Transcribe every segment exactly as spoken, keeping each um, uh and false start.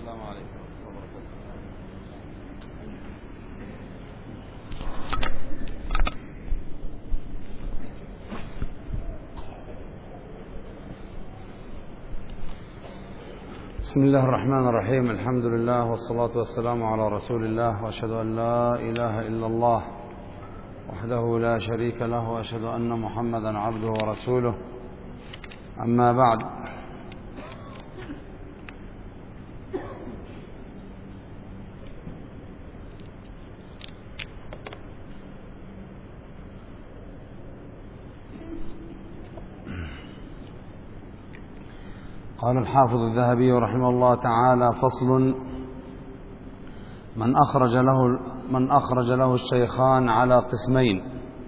السلام عليكم ورحمة الله وبركاته. بسم الله الرحمن الرحيم. الحمد لله والصلاة والسلام على رسول الله، وأشهد أن لا إله إلا الله وحده لا شريك له، وأشهد أن محمدا عبده ورسوله. أما بعد، قال الحافظ الذهبي رحمه الله تعالى: فصل: من أخرج له من أخرج له الشيخان على قسمين،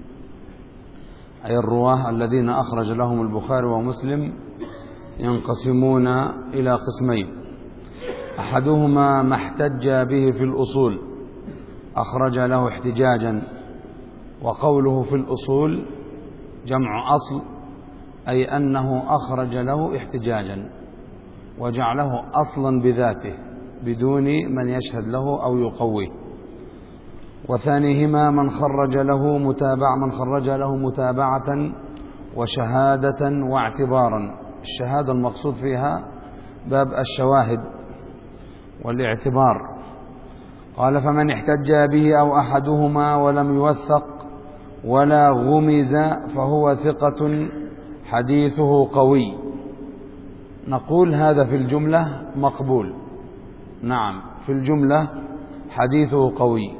أي الرواه الذين أخرج لهم البخاري ومسلم ينقسمون إلى قسمين: أحدهما ما احتج به في الأصول، أخرج له احتجاجا، وقوله في الأصول جمع أصل، أي أنه أخرج له احتجاجا وجعله أصلا بذاته بدون من يشهد له أو يقويه. وثانيهما من خرج له متابعة من خرج له متابعة وشهادة واعتبارا. الشهادة المقصود فيها باب الشواهد والاعتبار. قال: فمن احتج به أو أحدهما ولم يوثق ولا غمز فهو ثقة حديثه قوي. نقول هذا في الجملة مقبول، نعم في الجملة حديثه قوي.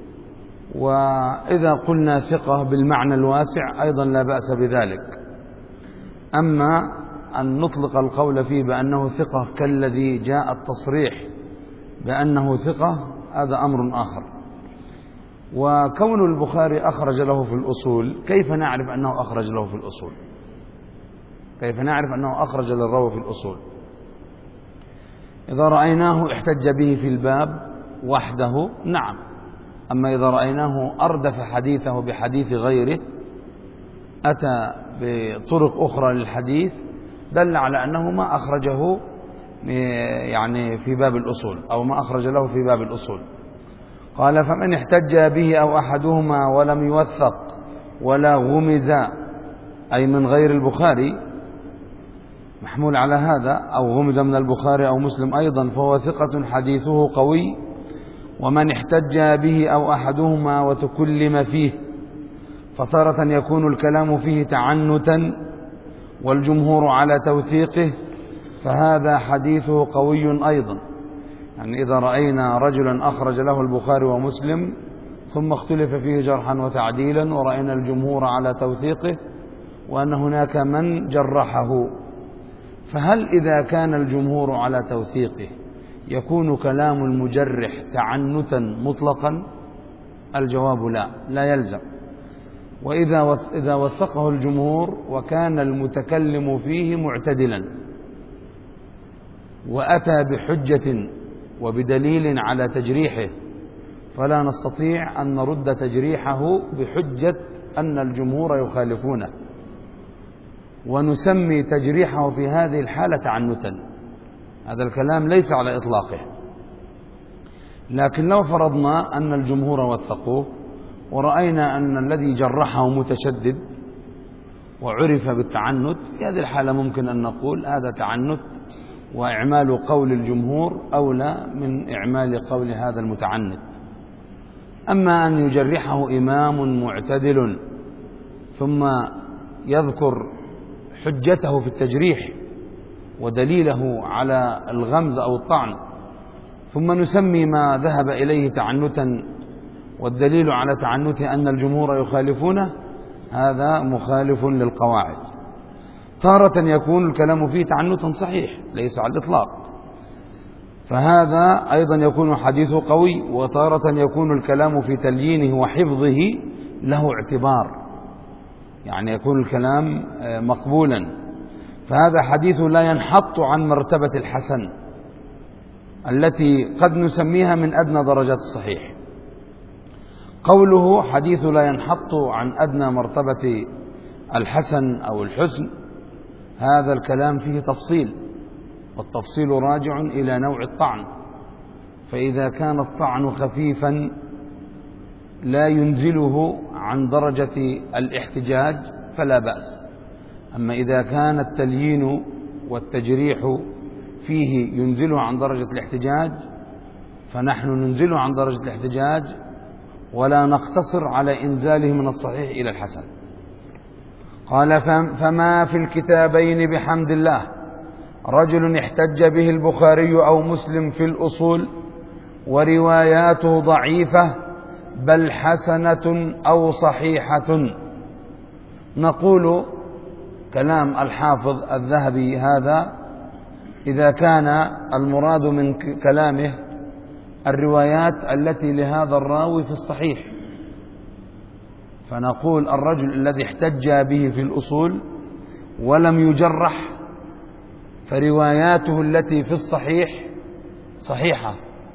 وإذا قلنا ثقة بالمعنى الواسع أيضا لا بأس بذلك. أما أن نطلق القول فيه بأنه ثقة كالذي جاء التصريح بأنه ثقة، هذا أمر آخر. وكون البخاري أخرج له في الأصول، كيف نعرف أنه أخرج له في الأصول؟ كيف نعرف أنه أخرج للراوي في الأصول؟ إذا رأيناه احتج به في الباب وحده، نعم. أما إذا رأيناه أردف حديثه بحديث غيره، أتى بطرق أخرى للحديث، دل على أنه ما أخرجه يعني في باب الأصول، أو ما أخرج له في باب الأصول. قال: فمن احتج به أو أحدهما ولم يوثق ولا غمز، أي من غير البخاري، محمول على هذا، أو غمز من البخاري أو مسلم أيضا، فهو ثقة حديثه قوي. ومن احتج به أو أحدهما وتكلم فيه، فتارة يكون الكلام فيه تعنتا والجمهور على توثيقه، فهذا حديثه قوي أيضا. يعني إذا رأينا رجلا أخرج له البخاري ومسلم ثم اختلف فيه جرحا وتعديلا، ورأينا الجمهور على توثيقه وأن هناك من جرحه، فهل إذا كان الجمهور على توثيقه يكون كلام المجرح تعنتا مطلقا؟ الجواب لا، لا يلزم. وإذا إذا وثقه الجمهور وكان المتكلم فيه معتدلا وأتى بحجة وبدليل على تجريحه، فلا نستطيع أن نرد تجريحه بحجة أن الجمهور يخالفونه، ونسمي تجريحه في هذه الحالة تعنتا. هذا الكلام ليس على إطلاقه. لكن لو فرضنا أن الجمهور وثقوه ورأينا أن الذي جرحه متشدد وعرف بالتعنت، في هذه الحالة ممكن أن نقول هذا تعنت، وإعمال قول الجمهور أولى من إعمال قول هذا المتعنت. أما أن يجرحه إمام معتدل ثم يذكر حجته في التجريح ودليله على الغمز أو الطعن، ثم نسمي ما ذهب إليه تعنتا والدليل على تعنته أن الجمهور يخالفونه، هذا مخالف للقواعد. تارة يكون الكلام فيه تعنتا صحيح ليس على الإطلاق، فهذا أيضا يكون حديثه قوي. وتارة يكون الكلام في تليينه وحفظه له اعتبار، يعني يكون الكلام مقبولا، فهذا حديث لا ينحط عن مرتبة الحسن التي قد نسميها من أدنى درجات الصحيح. قوله حديث لا ينحط عن أدنى مرتبة الحسن أو الحسن، هذا الكلام فيه تفصيل، والتفصيل راجع إلى نوع الطعن. فإذا كان الطعن خفيفا لا ينزله عن درجة الاحتجاج فلا بأس. أما إذا كان التليين والتجريح فيه ينزله عن درجة الاحتجاج فنحن ننزله عن درجة الاحتجاج ولا نقتصر على إنزاله من الصحيح إلى الحسن. قال فما في الكتابين بحمد الله رجل احتج به البخاري أو مسلم في الأصول ورواياته ضعيفة بل حسنة أو صحيحة، نقول كلام الحافظ الذهبي هذا إذا كان المراد من كلامه الروايات التي لهذا الراوي في الصحيح، فنقول الرجل الذي احتج به في الأصول ولم يجرح فرواياته التي في الصحيح صحيحة.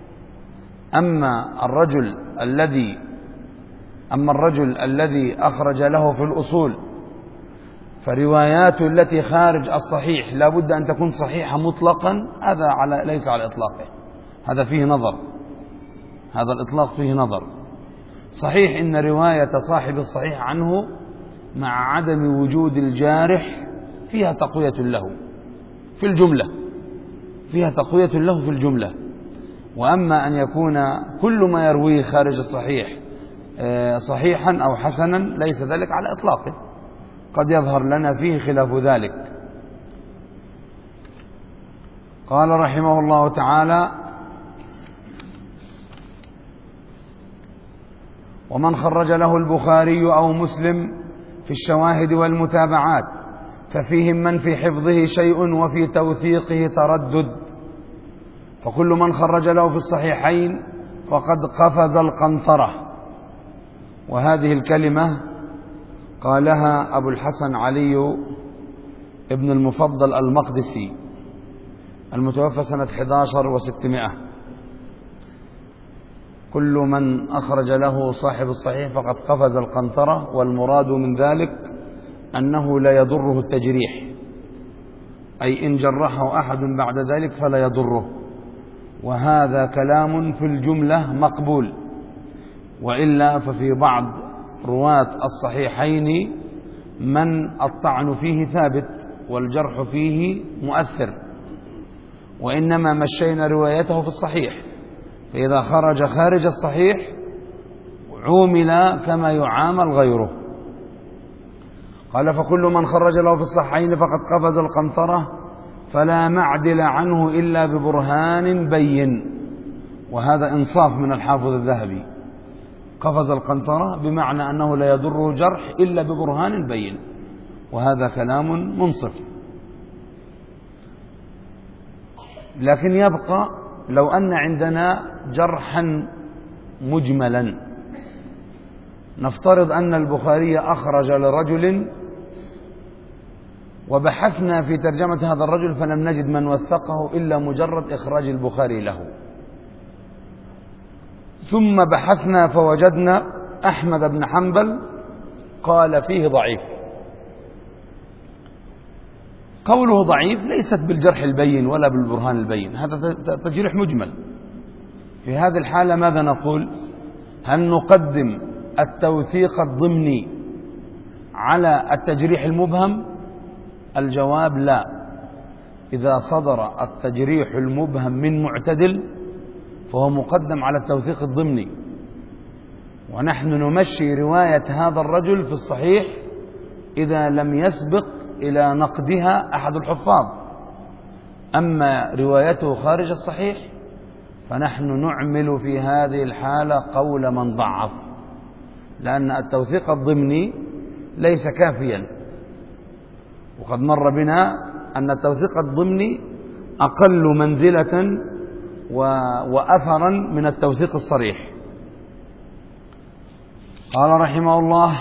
أما الرجل الذي أما الرجل الذي أخرج له في الأصول فرواياته التي خارج الصحيح لا بد أن تكون صحيحة مطلقا، هذا على ليس على إطلاقه، هذا فيه نظر، هذا الإطلاق فيه نظر. صحيح إن رواية صاحب الصحيح عنه مع عدم وجود الجارح فيها تقوية له في الجملة، فيها تقوية له في الجملة. وأما أن يكون كل ما يرويه خارج الصحيح صحيحا أو حسنا ليس ذلك على إطلاقه، قد يظهر لنا فيه خلاف ذلك. قال رحمه الله تعالى ومن خرج له البخاري أو مسلم في الشواهد والمتابعات ففيهم من في حفظه شيء وفي توثيقه تردد، فكل من خرج له في الصحيحين فقد قفز القنطرة. وهذه الكلمة قالها أبو الحسن علي ابن المفضل المقدسي المتوفى سنة أحد عشر وستمائة، كل من أخرج له صاحب الصحيح فقد قفز القنطرة، والمراد من ذلك أنه لا يضره التجريح، أي إن جرحه أحد بعد ذلك فلا يضره. وهذا كلام في الجملة مقبول، وإلا ففي بعض رواة الصحيحين من الطعن فيه ثابت والجرح فيه مؤثر، وإنما مشينا روايته في الصحيح، فإذا خرج خارج الصحيح عومل كما يعامل غيره. قال فكل من خرج له في الصحيحين فقد قفز القنطرة فلا معدل عنه إلا ببرهان بين. وهذا إنصاف من الحافظ الذهبي، قفز القنطرة بمعنى أنه لا يضره جرح إلا ببرهان بين، وهذا كلام منصف. لكن يبقى لو أن عندنا جرحا مجملا، نفترض أن البخاري أخرج لرجل وبحثنا في ترجمة هذا الرجل فلم نجد من وثقه إلا مجرد إخراج البخاري له، ثم بحثنا فوجدنا أحمد بن حنبل قال فيه ضعيف. قوله ضعيف ليست بالجرح البين ولا بالبرهان البين، هذا تجريح مجمل. في هذه الحالة ماذا نقول؟ هل نقدم التوثيق الضمني على التجريح المبهم؟ الجواب لا. إذا صدر التجريح المبهم من معتدل فهو مقدم على التوثيق الضمني، ونحن نمشي رواية هذا الرجل في الصحيح إذا لم يسبق إلى نقدها أحد الحفاظ. أما روايته خارج الصحيح فنحن نعمل في هذه الحالة قول من ضعف، لأن التوثيق الضمني ليس كافيا، وقد مر بنا أن التوثيق الضمني أقل منزلة وأثرا من التوثيق الصريح. قال رحمه الله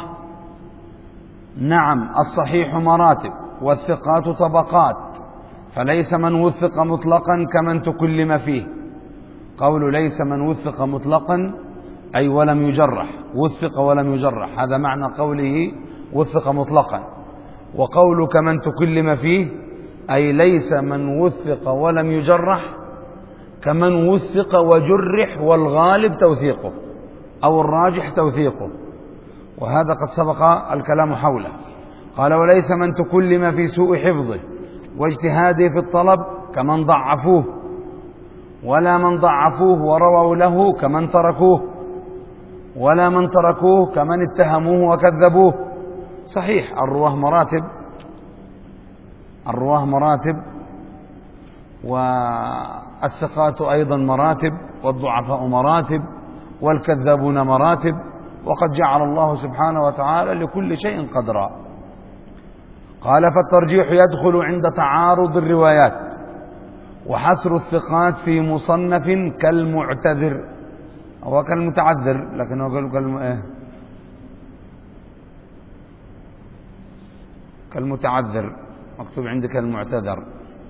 نعم الصحيح مراتب والثقات طبقات، فليس من وثق مطلقا كمن تكلم فيه. قول ليس من وثق مطلقا أي ولم يجرح، وثق ولم يجرح، هذا معنى قوله وثق مطلقا. وقول كمن تكلم فيه أي ليس من وثق ولم يجرح كمن وثق وجرح والغالب توثيقه أو الراجح توثيقه، وهذا قد سبق الكلام حوله. قال: وليس من تكلم في سوء حفظه واجتهاده في الطلب كمن ضعفوه، ولا من ضعفوه ورووا له كمن تركوه، ولا من تركوه كمن اتهموه وكذبوه. صحيح الرواه مراتب، الرواه مراتب، والثقات أيضا مراتب، والضعفاء مراتب، والكذابون مراتب، وقد جعل الله سبحانه وتعالى لكل شيء قدرا. قال: فالترجيح يدخل عند تعارض الروايات، وحصر الثقات في مصنف كالمعتذر، هو كالمتعذر لكنه قالوا كالم... إيه؟ كالمتعذر، مكتوب عندك المعتذر.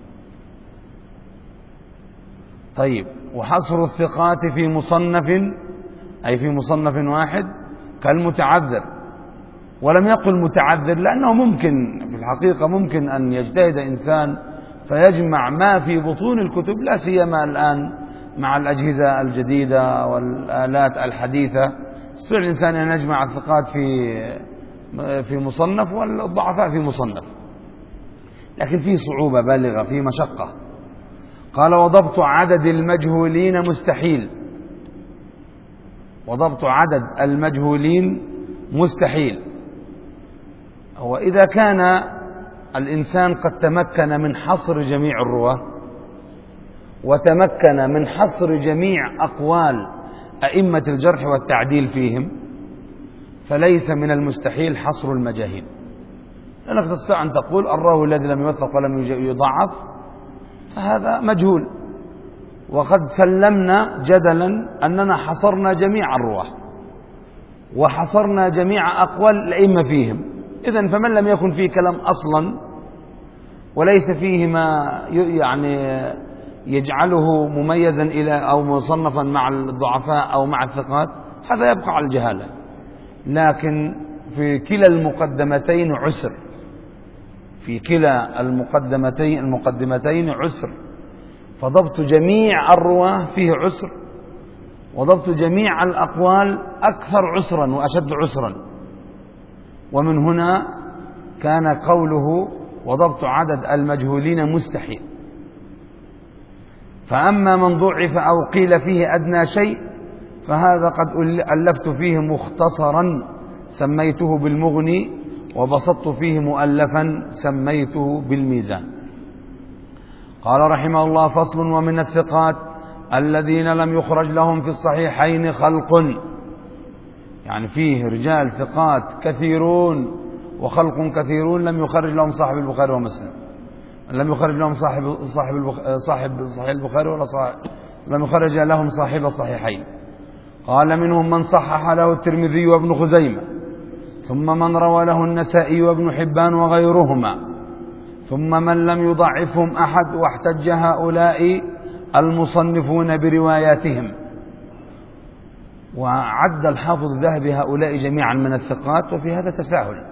طيب، وحصر الثقات في مصنف أي في مصنف واحد كالمتعذر، ولم يقل متعذر لأنه ممكن في الحقيقة ممكن أن يجتهد إنسان فيجمع ما في بطون الكتب، لا سيما الآن مع الأجهزة الجديدة والآلات الحديثة، يستطيع الإنسان أن يجمع الثقات في في مصنف والضعفاء في مصنف، لكن فيه صعوبة بالغة، فيه مشقة. قال: وضبط عدد المجهولين مستحيل، وضبط عدد المجهولين مستحيل. وإذا كان الإنسان قد تمكن من حصر جميع الرواة، وتمكن من حصر جميع أقوال أئمة الجرح والتعديل فيهم، فليس من المستحيل حصر المجاهيل، لأنك تستطيع أن تقول الراوي الذي لم يوثق ولم يضعف فهذا مجهول، وقد سلمنا جدلا أننا حصرنا جميع الرواة وحصرنا جميع أقوال الأئمة فيهم. إذن فمن لم يكن فيه كلام أصلا وليس فيه ما يعني يجعله مميزا إلى أو مصنفا مع الضعفاء أو مع الثقات، هذا يبقى على الجهالة. لكن في كلا المقدمتين عسر، في كلا المقدمتين المقدمتين عسر، فضبط جميع الرواة فيه عسر، وضبط جميع الأقوال أكثر عسرا وأشد عسرا. ومن هنا كان قوله وضبط عدد المجهولين مستحيل. فأما من ضعف أو قيل فيه أدنى شيء فهذا قد ألفت فيه مختصرا سميته بالمغني، وبسطت فيه مؤلفا سميته بالميزان. قال رحمه الله: فصل: ومن الثقات الذين لم يخرج لهم في الصحيحين خلق، يعني فيه رجال ثقات كثيرون وخلق كثيرون لم يخرج لهم صاحب البخاري ومسلم، لم يخرج لهم صاحب صاحب صاحب صحيح البخاري ولا صاحب لم يخرج لهم صاحب الصحيحين. قال: منهم من صحح له الترمذي وابن خزيمة، ثم من روى له النسائي وابن حبان وغيرهما، ثم من لم يضعفهم أحد، واحتج هؤلاء المصنفون برواياتهم. وعد الحافظ الذهبي هؤلاء جميعا من الثقات، وفي هذا تساهل،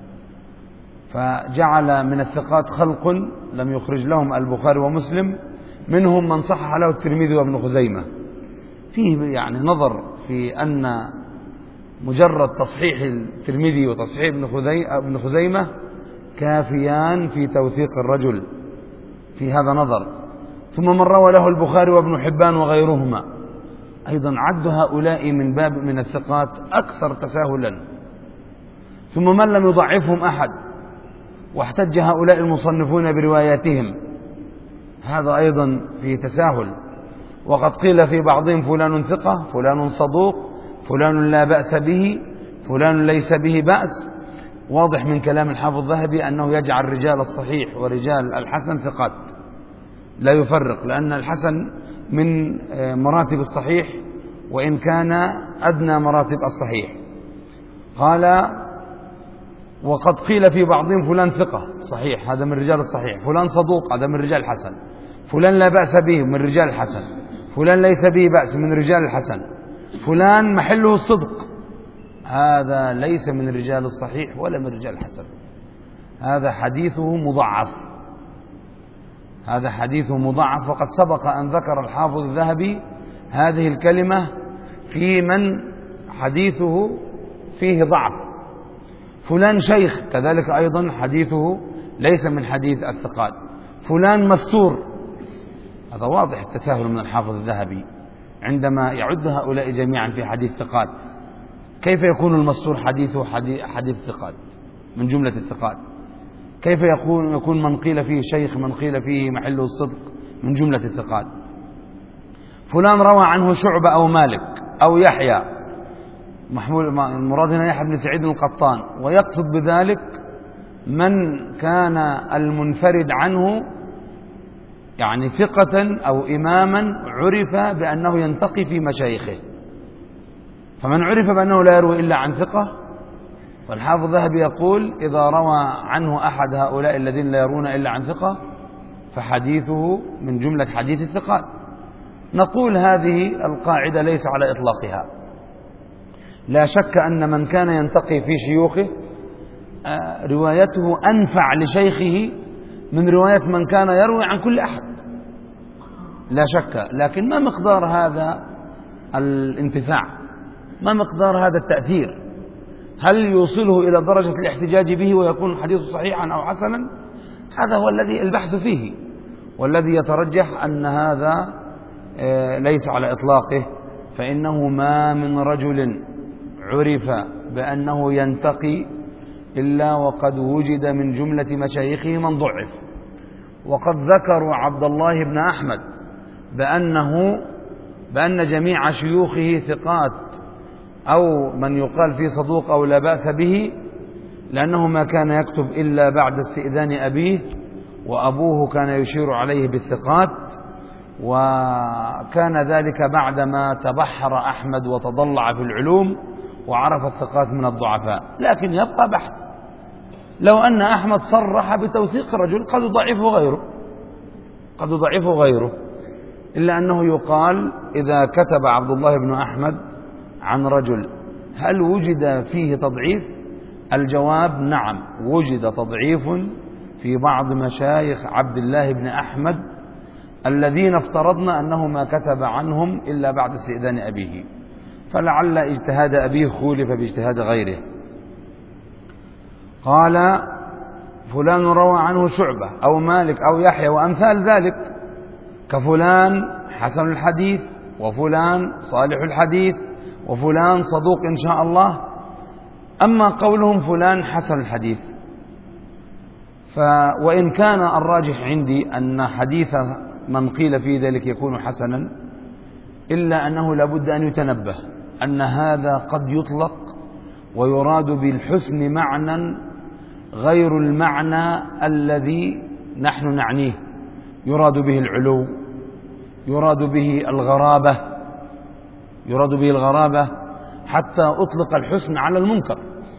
فجعل من الثقات خلق لم يخرج لهم البخاري ومسلم، منهم من صحح له الترمذي وابن خزيمة. فيه يعني نظر في أن مجرد تصحيح الترمذي وتصحيح ابن خزيمة كافيان في توثيق الرجل، في هذا نظر. ثم من روى له البخاري وابن حبان وغيرهما، أيضا عد هؤلاء من باب من الثقات أكثر تساهلا. ثم من لم يضعفهم أحد، واحتج هؤلاء المصنفون برواياتهم، هذا أيضا في تساهل. وقد قيل في بعضهم فلان ثقة، فلان صدوق، فلان لا بأس به، فلان ليس به بأس. واضح من كلام الحافظ الذهبي أنه يجعل رجال الصحيح ورجال الحسن ثقات، لا يفرق، لأن الحسن من مراتب الصحيح وإن كان أدنى مراتب الصحيح. قال: وقد قيل في بعضهم فلان ثقة صحيح، هذا من رجال الصحيح، فلان صدوق هذا من رجال الحسن، فلان لا بأس به من رجال الحسن، فلان ليس به بأس من رجال الحسن، فلان محله الصدق، هذا ليس من رجال الصحيح ولا من رجال الحسن، هذا حديثه مضعف. هذا حديث مضاعف. وقد سبق أن ذكر الحافظ الذهبي هذه الكلمة في من حديثه فيه ضعف. فلان شيخ كذلك أيضا حديثه ليس من حديث الثقات. فلان مستور، هذا واضح التساهل من الحافظ الذهبي عندما يعد هؤلاء جميعا في حديث ثقات. كيف يكون المستور حديثه حديث ثقات من جملة الثقات؟ كيف يكون يكون من قيل فيه شيخ من قيل فيه محله الصدق من جملة الثقات؟ فلان روى عنه شعبة أو مالك أو يحيى، محمول المراد هنا يحيى بن سعيد القطان، ويقصد بذلك من كان المنفرد عنه يعني ثقة أو إماما عرف بأنه ينتقي في مشايخه. فمن عرف بأنه لا يروي إلا عن ثقة، والحافظ الذهبي يقول إذا روى عنه أحد هؤلاء الذين لا يرون إلا عن ثقة فحديثه من جملة حديث الثقات. نقول هذه القاعدة ليس على إطلاقها. لا شك أن من كان ينتقي في شيوخه روايته أنفع لشيخه من رواية من كان يروي عن كل أحد، لا شك. لكن ما مقدار هذا الانتفاع؟ ما مقدار هذا التأثير؟ هل يوصله إلى درجة الاحتجاج به ويكون الحديث صحيحا أو حسنا؟ هذا هو الذي البحث فيه، والذي يترجح أن هذا ليس على إطلاقه. فإنه ما من رجل عرف بأنه ينتقي إلا وقد وجد من جملة مشايخه من ضعف. وقد ذكروا عبد الله بن أحمد بأنه بأن جميع شيوخه ثقات أو من يقال فيه صدوق أو لا بأس به، لأنه ما كان يكتب إلا بعد استئذان أبيه، وأبوه كان يشير عليه بالثقات، وكان ذلك بعدما تبحر أحمد وتضلع في العلوم وعرف الثقات من الضعفاء. لكن يبقى بحث، لو أن أحمد صرح بتوثيق رجل قد ضعفه غيره قد ضعفه غيره إلا أنه يقال إذا كتب عبد الله بن أحمد عن رجل هل وجد فيه تضعيف؟ الجواب نعم، وجد تضعيف في بعض مشايخ عبد الله بن أحمد الذين افترضنا أنه ما كتب عنهم إلا بعد استئذان أبيه، فلعل اجتهاد أبيه خولف باجتهاد غيره. قال فلان روى عنه شعبة أو مالك أو يحيى وأمثال ذلك، كفلان حسن الحديث وفلان صالح الحديث وفلان صدوق إن شاء الله. أما قولهم فلان حسن الحديث، ف وإن كان الراجح عندي أن حديث من قيل في ذلك يكون حسنا، إلا أنه لابد أن يتنبه أن هذا قد يطلق ويراد بالحسن معنى غير المعنى الذي نحن نعنيه. يراد به العلو، يراد به الغرابة يراد به الغرابة حتى أطلق الحسن على المنكر.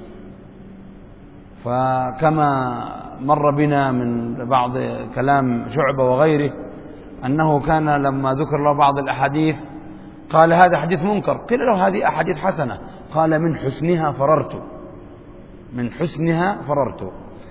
فكما مر بنا من بعض كلام شعبة وغيره أنه كان لما ذكر له بعض الأحاديث قال هذا حديث منكر، قيل له هذه أحاديث حسنة، قال من حسنها فررت من حسنها فررت.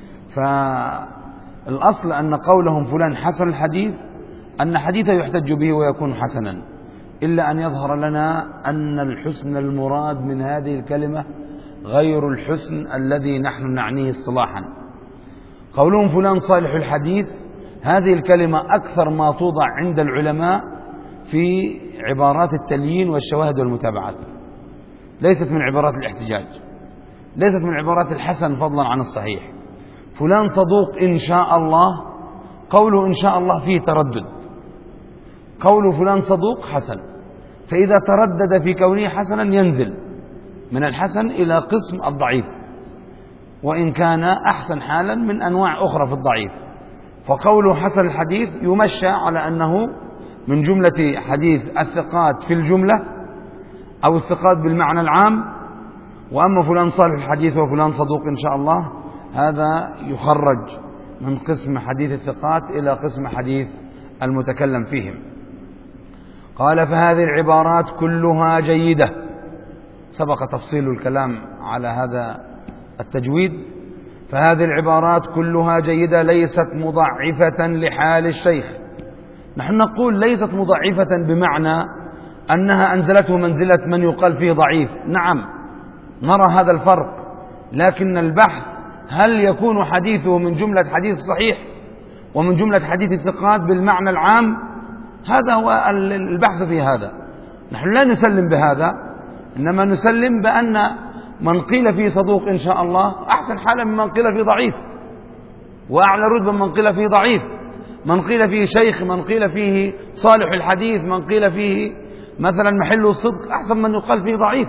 فالأصل أن قولهم فلان حسن الحديث أن حديثه يحتج به ويكون حسنا، إلا أن يظهر لنا أن الحسن المراد من هذه الكلمة غير الحسن الذي نحن نعنيه اصطلاحا. قولهم فلان صالح الحديث، هذه الكلمة أكثر ما توضع عند العلماء في عبارات التليين والشواهد والمتابعات، ليست من عبارات الاحتجاج، ليست من عبارات الحسن فضلا عن الصحيح. فلان صدوق إن شاء الله، قوله إن شاء الله فيه تردد، قول فلان صدوق حسن، فإذا تردد في كونه حسنا ينزل من الحسن إلى قسم الضعيف، وإن كان أحسن حالا من أنواع أخرى في الضعيف. فقوله حسن الحديث يمشى على أنه من جملة حديث الثقات في الجملة أو الثقات بالمعنى العام. وأما فلان صالح الحديث وفلان صدوق إن شاء الله، هذا يخرج من قسم حديث الثقات إلى قسم حديث المتكلم فيهم. قال فهذه العبارات كلها جيدة. سبق تفصيل الكلام على هذا التجويد. فهذه العبارات كلها جيدة ليست مضعفة لحال الشيخ. نحن نقول ليست مضعفة بمعنى أنها أنزلته منزلة من يقال فيه ضعيف، نعم نرى هذا الفرق، لكن البحث هل يكون حديثه من جملة حديث صحيح ومن جملة حديث الثقات بالمعنى العام، هذا هو البحث في هذا. نحن لا نسلم بهذا، إنما نسلم بأن من قيل فيه صدوق إن شاء الله أحسن حالا من من قيل فيه ضعيف، وأعلى رتبة من قيل فيه ضعيف، من قيل فيه شيخ، من قيل فيه صالح الحديث، من قيل فيه مثلا محل الصدق، أحسن من يقال فيه ضعيف.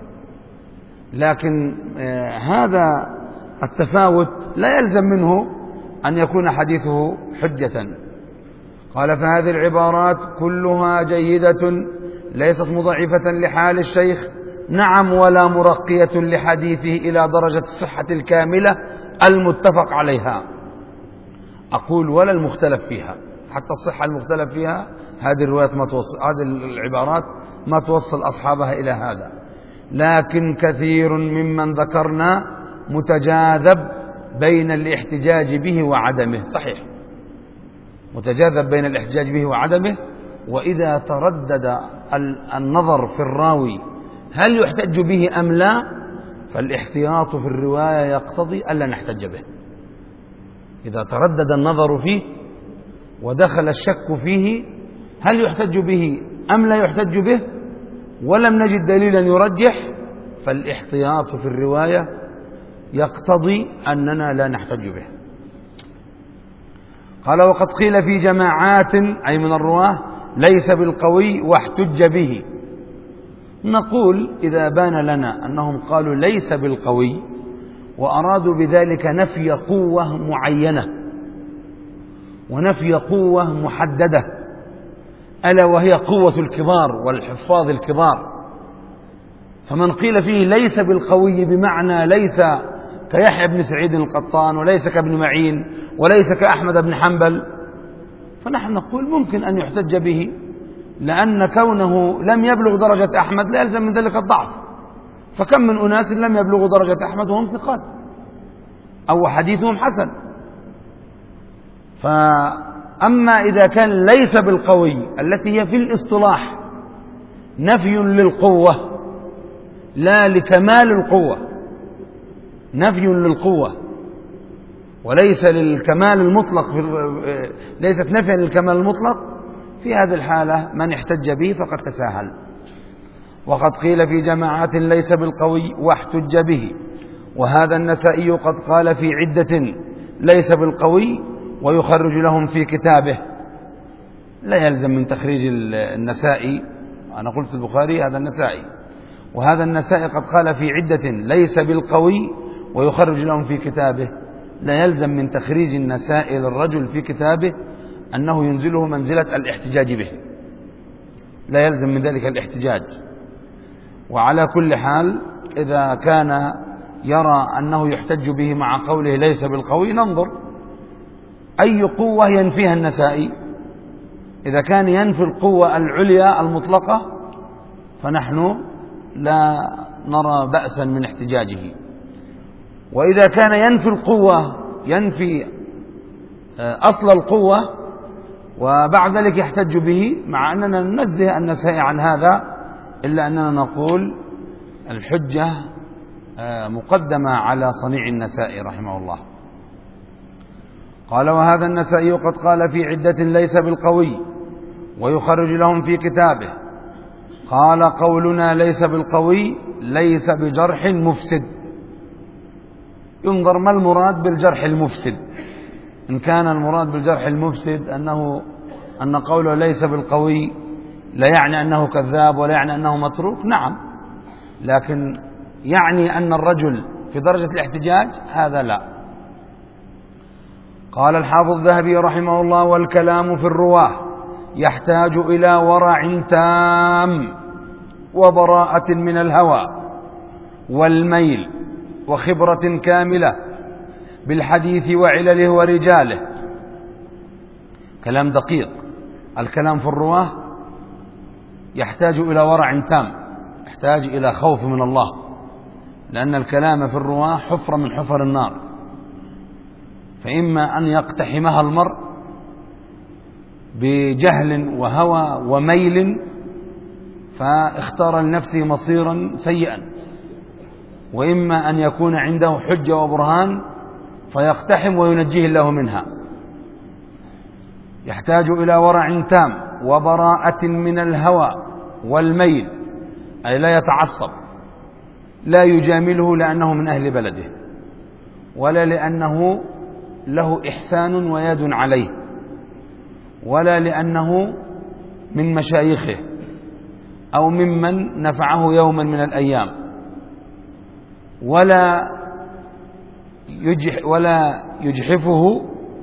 لكن آه هذا التفاوت لا يلزم منه أن يكون حديثه حجة. قال فهذه العبارات كلها جيدة ليست مضعفة لحال الشيخ، نعم ولا مرقية لحديثه إلى درجة الصحة الكاملة المتفق عليها. أقول ولا المختلف فيها، حتى الصحة المختلف فيها هذه الروايات ما توصل، هذه العبارات ما توصل أصحابها إلى هذا. لكن كثير ممن ذكرنا متجاذب بين الاحتجاج به وعدمه، صحيح متجاذب بين الاحتجاج به وعدمه. وإذا تردد النظر في الراوي هل يحتج به أم لا، فالاحتياط في الرواية يقتضي ألا نحتج به. إذا تردد النظر فيه ودخل الشك فيه هل يحتج به أم لا يحتج به ولم نجد دليلا يرجح، فالاحتياط في الرواية يقتضي أننا لا نحتج به. قال وقد قيل في جماعات أي من الرواه ليس بالقوي واحتج به. نقول إذا بان لنا أنهم قالوا ليس بالقوي وأرادوا بذلك نفي قوة معينة ونفي قوة محددة، ألا وهي قوة الكبار والحفاظ الكبار، فمن قيل فيه ليس بالقوي بمعنى ليس كيحيى بن سعيد القطان وليس كابن معين وليس كأحمد بن حنبل، فنحن نقول ممكن أن يحتج به، لأن كونه لم يبلغ درجة أحمد لا يلزم من ذلك الضعف، فكم من أناس لم يبلغوا درجة أحمد وهم ثقات أو حديثهم حسن. فأما إذا كان ليس بالقوي التي هي في الاصطلاح نفي للقوة لا لكمال القوة، نفي للقوة وليس للكمال المطلق، ليست نفيا للكمال المطلق، في هذه الحالة من احتج به فقد تساهل. وقد قيل في جماعات ليس بالقوي واحتج به، وهذا النسائي قد قال في عدة ليس بالقوي ويخرج لهم في كتابه. لا يلزم من تخريج النسائي، أنا قلت البخاري هذا النسائي، وهذا النسائي قد قال في عدة ليس بالقوي ويخرج لهم في كتابه. لا يلزم من تخريج النسائي للرجل في كتابه أنه ينزله منزلة الاحتجاج به، لا يلزم من ذلك الاحتجاج. وعلى كل حال إذا كان يرى أنه يحتج به مع قوله ليس بالقوي ننظر أي قوة ينفيها النسائي. إذا كان ينفي القوة العليا المطلقة فنحن لا نرى بأسا من احتجاجه، وإذا كان ينفي القوة ينفي أصل القوة وبعد ذلك يحتج به، مع أننا ننزه النسائي عن هذا، إلا أننا نقول الحجة مقدمة على صنيع النسائي رحمه الله. قال وهذا النسائي قد قال في عدة ليس بالقوي ويخرج لهم في كتابه. قال قولنا ليس بالقوي ليس بجرح مفسد. ينظر ما المراد بالجرح المفسد. إن كان المراد بالجرح المفسد أنه أن قوله ليس بالقوي لا يعني أنه كذاب ولا يعني أنه متروك، نعم، لكن يعني أن الرجل في درجة الاحتجاج هذا لا. قال الحافظ الذهبي رحمه الله والكلام في الرواه يحتاج إلى ورع تام وبراءة من الهوى والميل وخبرة كاملة بالحديث وعلله ورجاله. كلام دقيق. الكلام في الرواه يحتاج إلى ورع تام، يحتاج إلى خوف من الله، لأن الكلام في الرواه حفرة من حفر النار، فإما أن يقتحمها المرء بجهل وهوى وميل فاختار لنفسه مصيرا سيئا، وإما أن يكون عنده حجة وبرهان فيقتحم وينجيه الله منها. يحتاج إلى ورع تام وبراءة من الهوى والميل، أي لا يتعصب، لا يجامله لأنه من أهل بلده ولا لأنه له إحسان ويد عليه ولا لأنه من مشايخه أو ممن نفعه يوما من الأيام، ولا يجح ولا يجحفه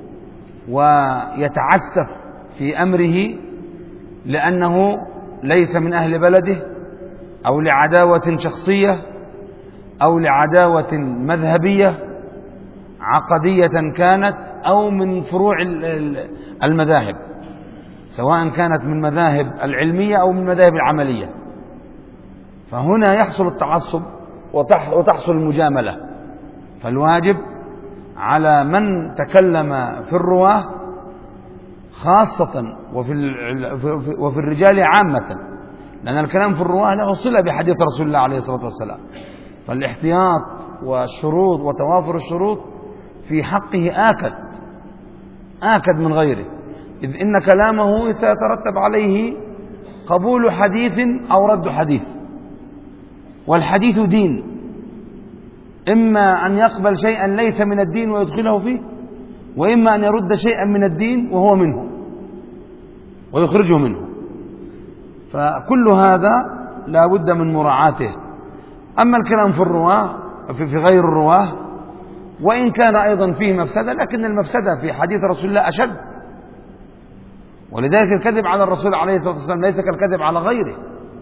ويتعسف في أمره لأنه ليس من أهل بلده أو لعداوة شخصية أو لعداوة مذهبية عقدية كانت أو من فروع المذاهب، سواء كانت من مذاهب العلمية أو من مذاهب العملية. فهنا يحصل التعصب وتحصل المجاملة. فالواجب على من تكلم في الرواة خاصة وفي وفي الرجال عامة، لأن الكلام في الرواة له صلة بحديث رسول الله عليه الصلاة والسلام، فالاحتياط والشروط وتوافر الشروط في حقه آكد آكد من غيره، إذ إن كلامه سيترتب عليه قبول حديث أو رد حديث، والحديث دين، إما أن يقبل شيئا ليس من الدين ويدخله فيه، وإما أن يرد شيئا من الدين وهو منه ويخرجه منه. فكل هذا لا بد من مراعاته. أما الكلام في الرواه في غير الرواه وإن كان أيضا فيه مفسدة، لكن المفسدة في حديث رسول الله أشد، ولذلك الكذب على الرسول عليه الصلاة والسلام ليس كالكذب على غيره.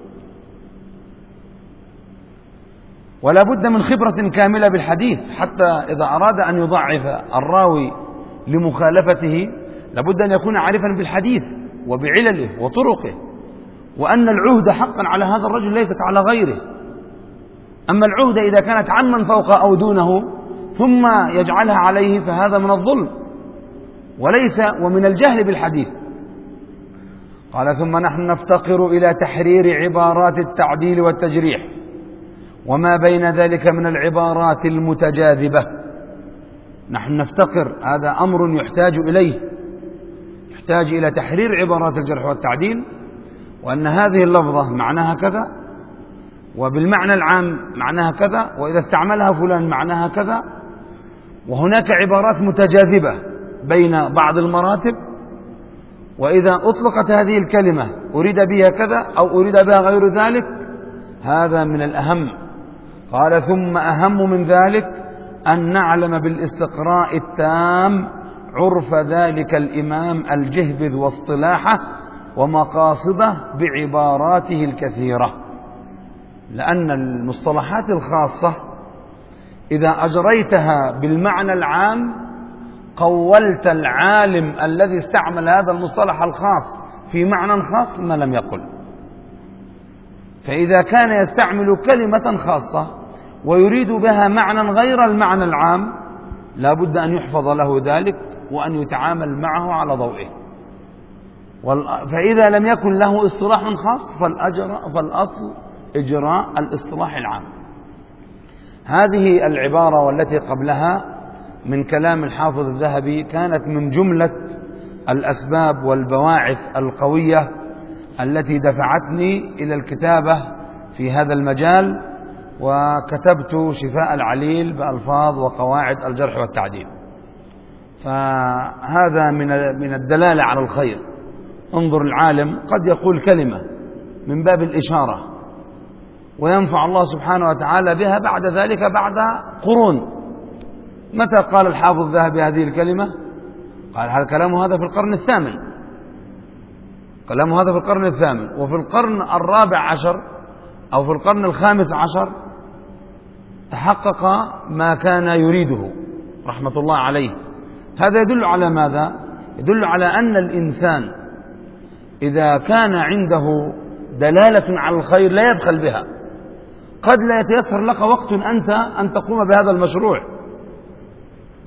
ولا بد من خبرة كاملة بالحديث، حتى إذا أراد أن يضعف الراوي لمخالفته لابد أن يكون عارفا بالحديث وبعلله وطرقه، وأن العهد حقا على هذا الرجل ليست على غيره. أما العهد إذا كانت عمن فوق أو دونه ثم يجعلها عليه فهذا من الظلم وليس ومن الجهل بالحديث. قال: ثم نحن نفتقر إلى تحرير عبارات التعديل والتجريح وما بين ذلك من العبارات المتجاذبة. نحن نفتقر، هذا أمر يحتاج إليه، يحتاج إلى تحرير عبارات الجرح والتعديل، وأن هذه اللفظة معناها كذا، وبالمعنى العام معناها كذا، وإذا استعملها فلان معناها كذا، وهناك عبارات متجاذبة بين بعض المراتب، وإذا أطلقت هذه الكلمة أريد بها كذا أو أريد بها غير ذلك، هذا من الأهم. قال: ثم أهم من ذلك أن نعلم بالاستقراء التام عرف ذلك الإمام الجهبذ واصطلاحه ومقاصده بعباراته الكثيرة، لأن المصطلحات الخاصة إذا أجريتها بالمعنى العام قولت العالم الذي استعمل هذا المصطلح الخاص في معنى خاص ما لم يقل. فإذا كان يستعمل كلمة خاصة ويريد بها معنى غير المعنى العام لا بد أن يحفظ له ذلك وأن يتعامل معه على ضوئه. فإذا لم يكن له اصطلاح خاص فالأصل إجراء الاصطلاح العام. هذه العبارة والتي قبلها من كلام الحافظ الذهبي كانت من جملة الأسباب والبواعث القوية التي دفعتني إلى الكتابة في هذا المجال، وكتبت شفاء العليل بألفاظ وقواعد الجرح والتعديل. فهذا من من الدلالة على الخير. انظر، العالم قد يقول كلمة من باب الإشارة وينفع الله سبحانه وتعالى بها بعد ذلك بعد قرون. متى قال الحافظ الذهبي هذه الكلمة؟ قال هذا كلامه هذا في القرن الثامن، كلامه هذا في القرن الثامن، وفي القرن الرابع عشر أو في القرن الخامس عشر تحقق ما كان يريده رحمة الله عليه. هذا يدل على ماذا؟ يدل على أن الإنسان إذا كان عنده دلالة على الخير لا يبخل بها. قد لا يتيسر لك وقت أنت أن تقوم بهذا المشروع،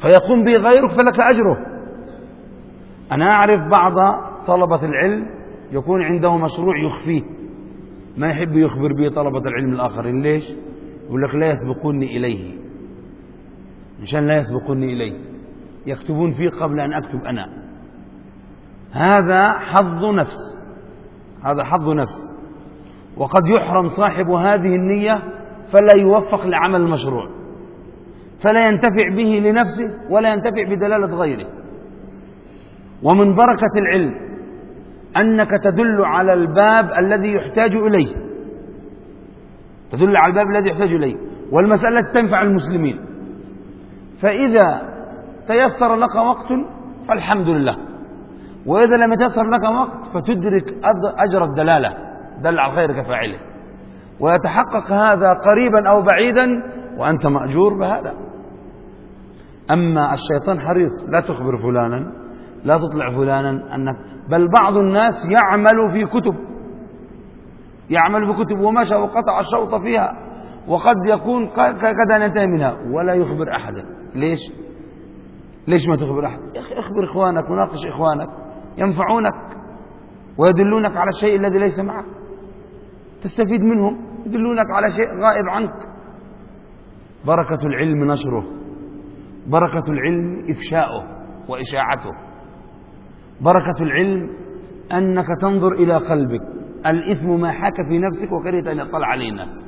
فيقوم به غيرك فلك أجره. أنا أعرف بعض طلبة العلم يكون عنده مشروع يخفيه، ما يحب يخبر به طلبة العلم الآخرين. ليش؟ يقول لك لا يسبقوني إليه، مشان لا يسبقوني إليه يكتبون فيه قبل أن أكتب أنا. هذا حظ نفس، هذا حظ نفس، وقد يحرم صاحب هذه النية فلا يوفق لعمل المشروع، فلا ينتفع به لنفسه ولا ينتفع بدلالة غيره. ومن بركة العلم أنك تدل على الباب الذي يحتاج إليه، تدل على الباب الذي يحتاج إليه، والمسألة تنفع المسلمين. فإذا تيسر لك وقت فالحمد لله، وإذا لم يتيسر لك وقت فتدرك أجر الدلالة، دل على الخير كفاعله، ويتحقق هذا قريبا أو بعيدا وأنت مأجور بهذا. أما الشيطان حريص لا تخبر فلانا، لا تطلع فلانا أنك، بل بعض الناس يعمل في كتب، يعمل بكتب ومشى وقطع الشوط فيها، وقد يكون كذا ننتهي منها ولا يخبر أحدا. ليش؟ ليش ما تخبر أحد؟ يا أخي اخبر إخوانك وناقش إخوانك ينفعونك ويدلونك على الشيء الذي ليس معك، تستفيد منهم، يدلونك على شيء غائب عنك. بركة العلم نشره، بركة العلم إفشاؤه وإشاعته، بركة العلم أنك تنظر إلى قلبك، الإثم ما حاك في نفسك وكرهت أن يطلع عليه الناس.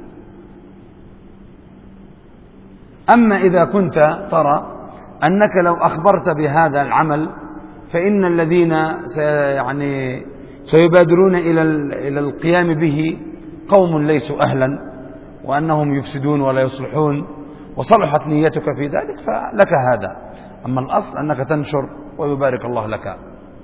أما إذا كنت ترى أنك لو أخبرت بهذا العمل فإن الذين يعني سيبادرون إلى إلى القيام به قوم ليسوا أهلا، وأنهم يفسدون ولا يصلحون، وصلحت نيتك في ذلك فلك هذا. أما الأصل أنك تنشر ويبارك الله لك.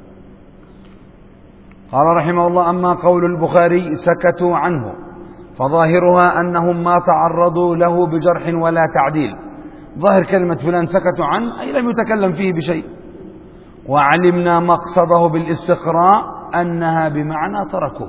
قال رحمه الله: أما قول البخاري سكتوا عنه فظاهرها أنهم ما تعرضوا له بجرح ولا تعديل. ظاهر كلمة فلان سكتوا عنه أي لم يتكلم فيه بشيء. وعلمنا مقصده بالاستقراء أنها بمعنى تركوا،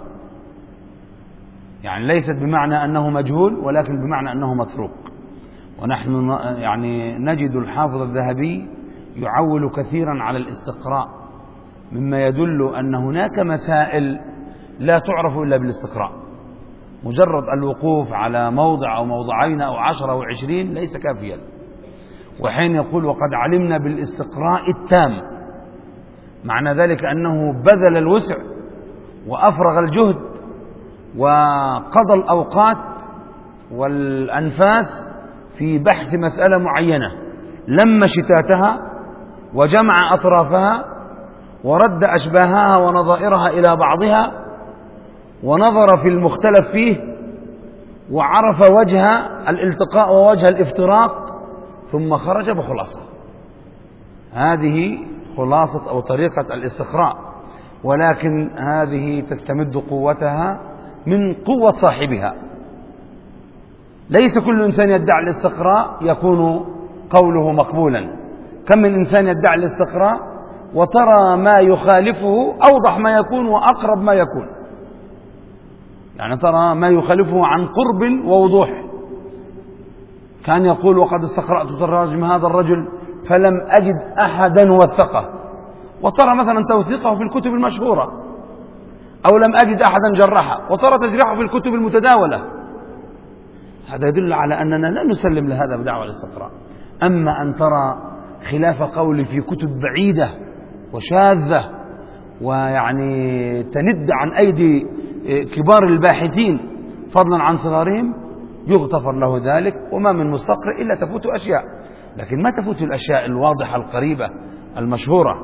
يعني ليست بمعنى أنه مجهول ولكن بمعنى أنه متروك. ونحن يعني نجد الحافظ الذهبي يعول كثيرا على الاستقراء، مما يدل أن هناك مسائل لا تعرف إلا بالاستقراء. مجرد الوقوف على موضع أو موضعين أو عشرة أو عشرين ليس كافيا. وحين يقول وقد علمنا بالاستقراء التام، معنى ذلك أنه بذل الوسع وأفرغ الجهد وقضى الأوقات والأنفاس في بحث مسألة معينة، لم شتاتها وجمع أطرافها ورد أشباهها ونظائرها إلى بعضها، ونظر في المختلف فيه وعرف وجه الالتقاء ووجه الافتراق، ثم خرج بخلاصة. هذه خلاصة أو طريقة الاستقراء، ولكن هذه تستمد قوتها من قوة صاحبها. ليس كل إنسان يدعي الاستقراء يكون قوله مقبولا. كم من إنسان يدعي الاستقراء وترى ما يخالفه أوضح ما يكون وأقرب ما يكون، يعني ترى ما يخالفه عن قرب ووضوح. كان يقول وقد استقرأت تراجم هذا الرجل فلم أجد أحدا وثقه، وترى مثلا توثيقه في الكتب المشهورة، أو لم أجد أحدا جرحه، وترى تجريحه في الكتب المتداولة. هذا يدل على أننا لا نسلم لهذا بدعوى الاستقراء. أما أن ترى خلاف قول في كتب بعيدة وشاذة ويعني تند عن أيدي كبار الباحثين فضلا عن صغارهم، يغتفر له ذلك، وما من مستقرئ إلا تفوت أشياء، لكن ما تفوت الأشياء الواضحة القريبة المشهورة.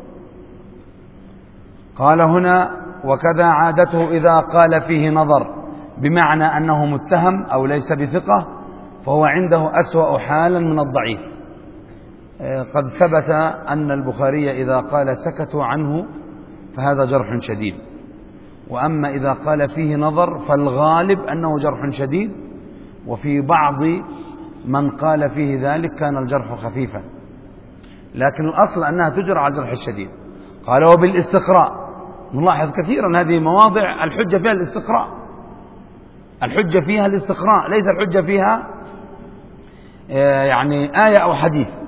قال هنا: وكذا عادته إذا قال فيه نظر، بمعنى أنه متهم أو ليس بثقة، فهو عنده أسوأ حالا من الضعيف. قد ثبت أن البخاري إذا قال سكتوا عنه فهذا جرح شديد، وأما إذا قال فيه نظر فالغالب أنه جرح شديد، وفي بعض من قال فيه ذلك كان الجرح خفيفا، لكن الأصل أنها تجرى على الجرح الشديد. قال: وبالاستقراء. نلاحظ كثيرا هذه مواضع الحجة فيها الاستقراء، الحجة فيها الاستقراء، ليس الحجة فيها يعني آية أو حديث،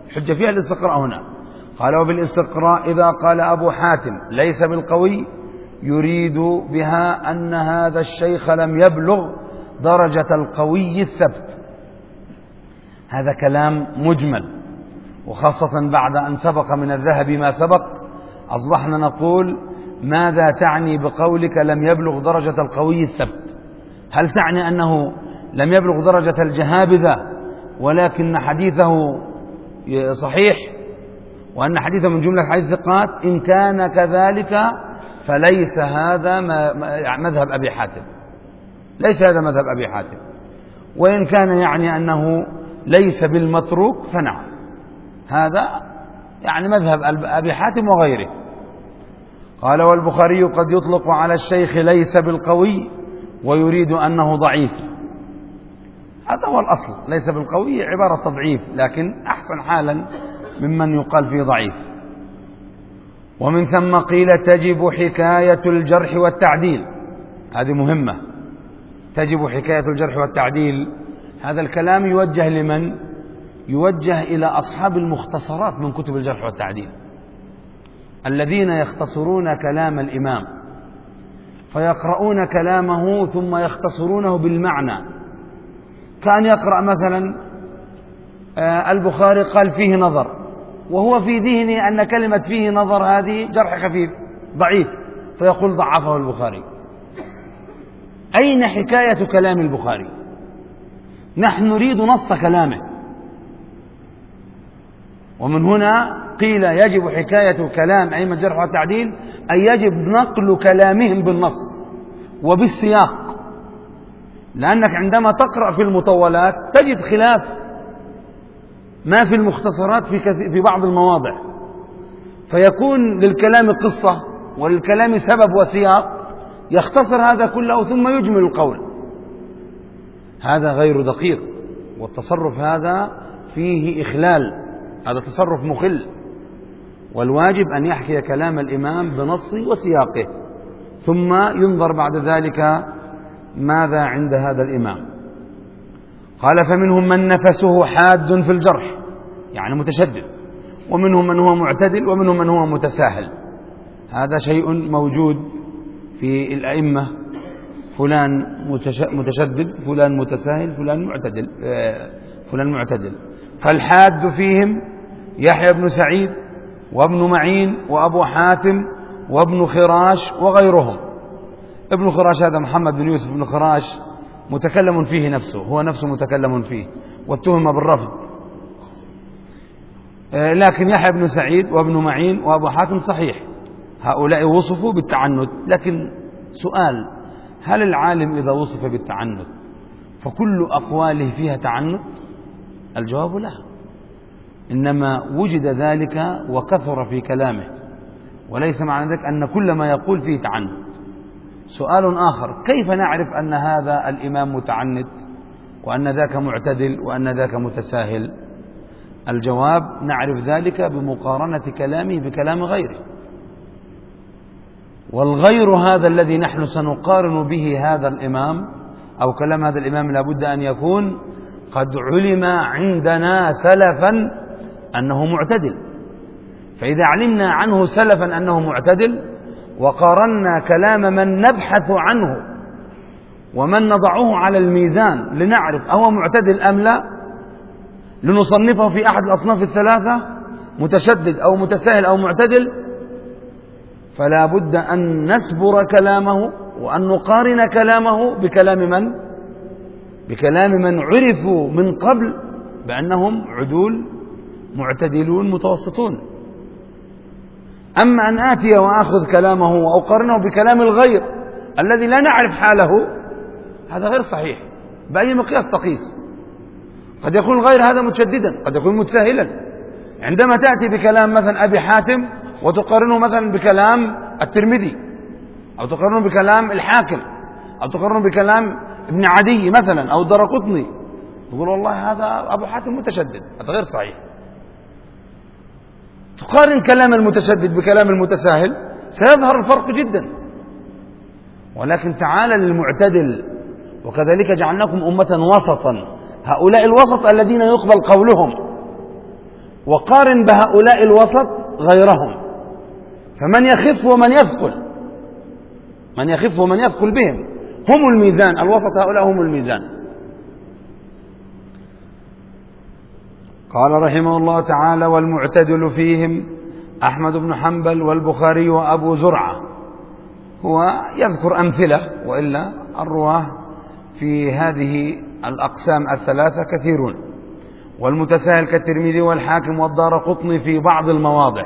حجة فيها الاستقراء هنا. قال وبالاستقراء إذا قال أبو حاتم ليس بالقوي يريد بها أن هذا الشيخ لم يبلغ درجة القوي الثبت. هذا كلام مجمل، وخاصة بعد أن سبق من الذهب ما سبق أصبحنا نقول ماذا تعني بقولك لم يبلغ درجة القوي الثبت؟ هل تعني أنه لم يبلغ درجة الجهابذة ولكن حديثه صحيح وأن حديثه من جملة حديث الثقات؟ إن كان كذلك فليس هذا مذهب أبي حاتم، ليس هذا مذهب أبي حاتم. وإن كان يعني أنه ليس بالمتروك فنعم، هذا يعني مذهب أبي حاتم وغيره. قال والبخاري قد يطلق على الشيخ ليس بالقوي ويريد أنه ضعيف. هذا هو الأصل، ليس بالقوي عبارة تضعيف، لكن أحسن حالا ممن يقال فيه ضعيف. ومن ثم قيل تجب حكاية الجرح والتعديل. هذه مهمة، تجب حكاية الجرح والتعديل. هذا الكلام يوجه لمن؟ يوجه إلى أصحاب المختصرات من كتب الجرح والتعديل، الذين يختصرون كلام الإمام فيقرؤون كلامه ثم يختصرونه بالمعنى. كان يقرأ مثلا البخاري قال فيه نظر، وهو في ذهنه أن كلمة فيه نظر هذه جرح خفيف ضعيف، فيقول ضعفه البخاري. أين حكاية كلام البخاري؟ نحن نريد نص كلامه. ومن هنا قيل يجب حكاية كلام أئمة الجرح والتعديل، أي يجب نقل كلامهم بالنص وبالسياق، لأنك عندما تقرأ في المطولات تجد خلاف ما في المختصرات في, في بعض المواضع، فيكون للكلام قصة وللكلام سبب وسياق، يختصر هذا كله ثم يجمل القول. هذا غير دقيق، والتصرف هذا فيه إخلال، هذا تصرف مخل. والواجب أن يحكي كلام الإمام بنصه وسياقه، ثم ينظر بعد ذلك ماذا عند هذا الإمام. قال فمنهم من نفسه حاد في الجرح، يعني متشدد، ومنهم من هو معتدل، ومنهم من هو متساهل. هذا شيء موجود في الأئمة، فلان متشدد، فلان متساهل، فلان معتدل، فلان معتدل. فالحاد فيهم يحيى بن سعيد وابن معين وأبو حاتم وابن خراش وغيرهم. ابن خراش هذا محمد بن يوسف بن خراش متكلم فيه نفسه، هو نفسه متكلم فيه واتهم بالرفض. لكن يحيى بن سعيد وابن معين وأبو حاتم صحيح، هؤلاء وصفوا بالتعنت. لكن سؤال: هل العالم إذا وصف بالتعنت فكل أقواله فيها تعنت؟ الجواب لا، إنما وجد ذلك وكثر في كلامه، وليس معنى ذلك أن كل ما يقول فيه تعنت. سؤال آخر: كيف نعرف أن هذا الإمام متعنت وأن ذاك معتدل وأن ذاك متساهل؟ الجواب: نعرف ذلك بمقارنة كلامه بكلام غيره، والغير هذا الذي نحن سنقارن به هذا الإمام أو كلام هذا الإمام لابد أن يكون قد علم عندنا سلفا أنه معتدل. فإذا علمنا عنه سلفا أنه معتدل وقارنا كلام من نبحث عنه ومن نضعه على الميزان لنعرف أهو معتدل أم لا، لنصنفه في أحد الأصناف الثلاثة متشدد أو متساهل أو معتدل، فلا بد أن نسبر كلامه وأن نقارن كلامه بكلام من؟ بكلام من عرفوا من قبل بأنهم عدول معتدلون متوسطون. أما أن آتي وأخذ كلامه وأقارنه بكلام الغير الذي لا نعرف حاله، هذا غير صحيح. بأي مقياس تقيس؟ قد يكون الغير هذا متشددا، قد يكون متساهلا. عندما تأتي بكلام مثلا أبي حاتم وتقارنه مثلا بكلام الترمذي، أو تقارنه بكلام الحاكم، أو تقارنه بكلام ابن عدي مثلا أو الدرقطني، تقول والله هذا أبو حاتم متشدد، هذا غير صحيح. تقارن كلام المتشدد بكلام المتساهل سيظهر الفرق جدا. ولكن تعالى للمعتدل، وكذلك جعلناكم أمة وسطا، هؤلاء الوسط الذين يقبل قولهم وقارن بهؤلاء الوسط غيرهم، فمن يخف ومن يثقل، من يخف ومن يثقل بهم هم الميزان، الوسط هؤلاء هم الميزان. قال رحمه الله تعالى: والمعتدل فيهم أحمد بن حنبل والبخاري وأبو زرعة. هو يذكر أمثلة، وإلا الرواه في هذه الأقسام الثلاثة كثيرون، والمتساهل كالترمذي والحاكم والدارقطني في بعض المواضع.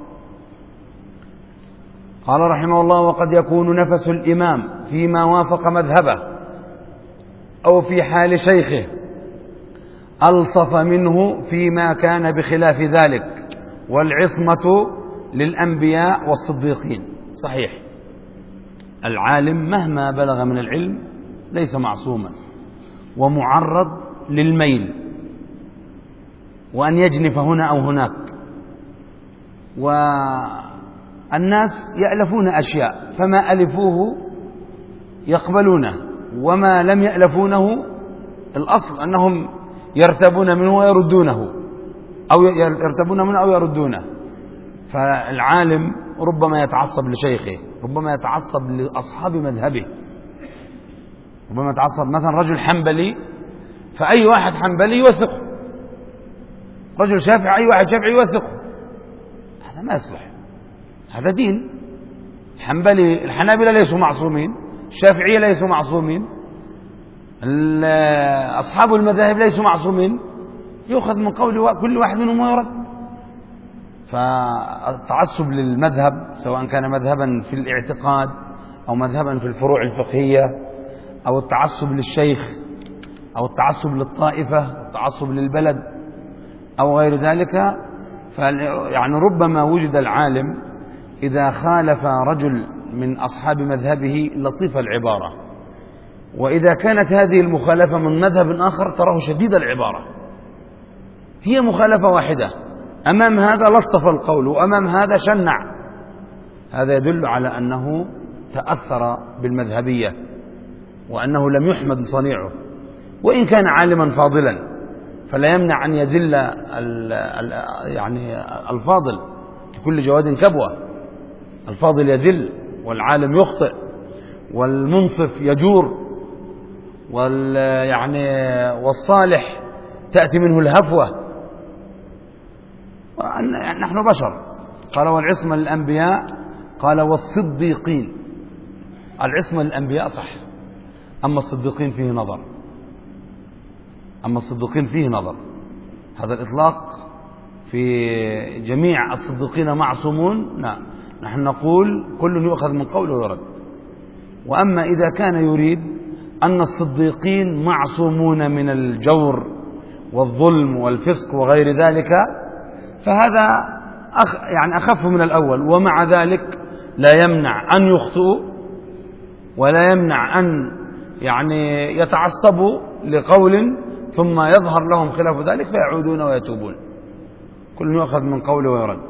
قال رحمه الله: وقد يكون نفس الإمام فيما وافق مذهبه أو في حال شيخه ألطف منه فيما كان بخلاف ذلك، والعصمة للأنبياء والصديقين. صحيح، العالم مهما بلغ من العلم ليس معصوما، ومعرض للميل وأن يجنف هنا أو هناك، والناس يألفون أشياء، فما ألفوه يقبلونه، وما لم يألفونه الأصل أنهم يرتبون منه ويردونه، أو يرتبون منه أو يردونه. فالعالم ربما يتعصب لشيخه، ربما يتعصب لأصحاب مذهبه، ربما يتعصب مثلا رجل حنبلي فأي واحد حنبلي يوثقه، رجل شافعي أي واحد شافعي يوثقه. هذا ما يصلح، هذا دين. الحنبلي الحنابلة ليسوا معصومين، الشافعية ليسوا معصومين، أصحاب المذاهب ليسوا معصومين، يؤخذ من قول كل واحد منهم ويرد. فالتعصب للمذهب سواء كان مذهبا في الاعتقاد أو مذهبا في الفروع الفقهية، أو التعصب للشيخ، أو التعصب للطائفة، أو التعصب للبلد، أو غير ذلك، يعني ربما وجد العالم إذا خالف رجل من أصحاب مذهبه لطيف العبارة، وإذا كانت هذه المخالفة من مذهب آخر تراه شديد العبارة. هي مخالفة واحدة، أمام هذا لطف القول وأمام هذا شنع. هذا يدل على أنه تأثر بالمذهبية، وأنه لم يحمد صنيعه، وإن كان عالما فاضلا، فلا يمنع أن يزل ال ال يعني الفاضل. لكل جواد كبوة، الفاضل يزل والعالم يخطئ، والمنصف يجور، وال يعني والصالح تأتي منه الهفوة. نحن بشر. قال: والعصمة للأنبياء. قال: والصديقين. العصمة للأنبياء صح، أما الصديقين فيه نظر، أما الصديقين فيه نظر. هذا الإطلاق في جميع الصديقين معصومون، لا، نحن نقول كل يؤخذ من قوله ويرد. وأما إذا كان يريد أن الصديقين معصومون من الجور والظلم والفسق وغير ذلك، فهذا أخ يعني أخف من الأول. ومع ذلك لا يمنع أن يخطئوا، ولا يمنع أن يعني يتعصبوا لقول ثم يظهر لهم خلاف ذلك فيعودون ويتوبون. كل يؤخذ من قوله ويرد.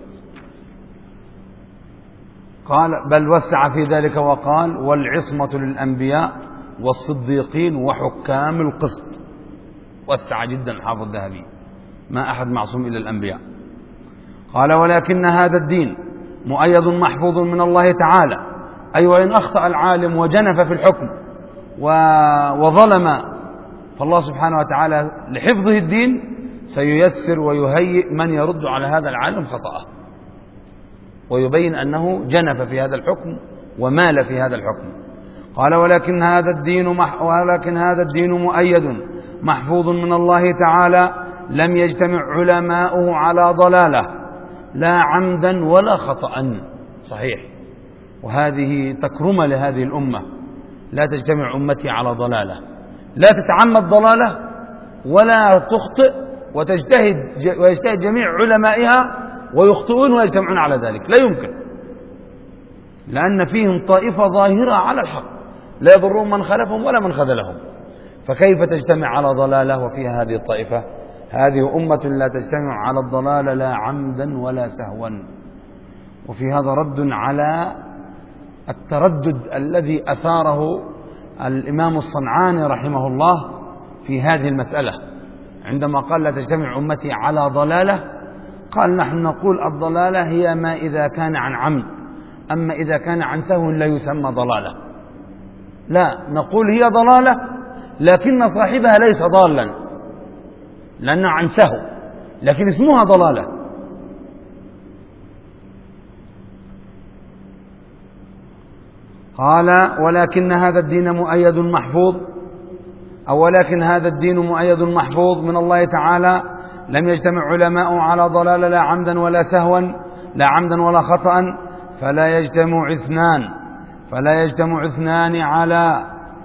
قال: بل وسع في ذلك وقال: والعصمة للأنبياء والصديقين وحكام القسط. وسع جدا حافظ الذهبي، ما أحد معصوم إلا الأنبياء. قال: ولكن هذا الدين مؤيد محفوظ من الله تعالى، أي وإن أخطأ العالم وجنف في الحكم وظلم، فالله سبحانه وتعالى لحفظه الدين سييسر ويهيئ من يرد على هذا العالم خطأه، ويبين أنه جنف في هذا الحكم ومال في هذا الحكم. قال: ولكن هذا الدين مح ولكن هذا الدين مؤيد محفوظ من الله تعالى، لم يجتمع علماؤه على ضلالة لا عمدا ولا خطأ. صحيح، وهذه تكرمة لهذه الأمة، لا تجتمع أمتي على ضلالة، لا تتعمد ضلالة ولا تخطئ، وتجتهد ويجتهد جميع علمائها ويخطئون ويجتمعون على ذلك، لا يمكن، لأن فيهم طائفة ظاهرة على الحق لا يضرون من خلفهم ولا من خذلهم، فكيف تجتمع على ضلالة وفيها هذه الطائفة؟ هذه أمة لا تجتمع على الضلالة لا عمدا ولا سهوا. وفي هذا رد على التردد الذي أثاره الإمام الصنعاني رحمه الله في هذه المسألة، عندما قال: لا تجتمع أمتي على ضلالة قال نحن نقول الضلالة هي ما إذا كان عن عمد، أما إذا كان عن سهو لا يسمى ضلالة. لا، نقول هي ضلالة لكن صاحبها ليس ضالا لأنها عن سهو، لكن اسمها ضلالة. قال ولكن هذا الدين مؤيد محفوظ، أو ولكن هذا الدين مؤيد محفوظ من الله تعالى، لم يجتمع علماء على ضلال لا عمدا ولا سهوا، لا عمدا ولا خطأ، فلا يجتمع اثنان فلا يجتمع اثنان على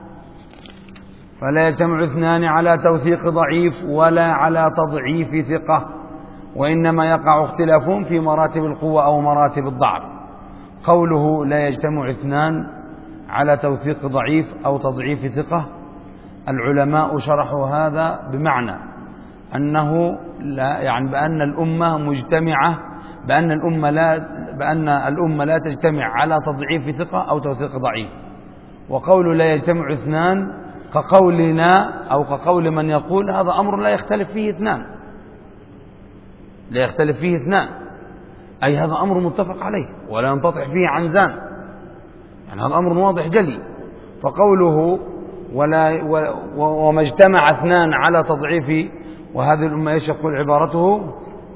فلا يجتمع اثنان على توثيق ضعيف ولا على تضعيف ثقة، وإنما يقع اختلافهم في مراتب القوة أو مراتب الضعف. قوله لا يجتمع اثنان على توثيق ضعيف أو تضعيف ثقة، العلماء شرحوا هذا بمعنى أنه لا يعني بأن الأمة مجتمعة بأن الأمة لا بأن الأمة لا تجتمع على تضعيف ثقة أو توثيق ضعيف. وقول لا يجتمع اثنان كقولنا أو كقول من يقول هذا أمر لا يختلف فيه اثنان لا يختلف فيه اثنان أي هذا أمر متفق عليه ولا ينتطع فيه عنزان، يعني هذا أمر واضح جلي. فقوله ولا وما اجتمع اثنان على تضعيف، وهذه الأمة ايش يقول عبارته؟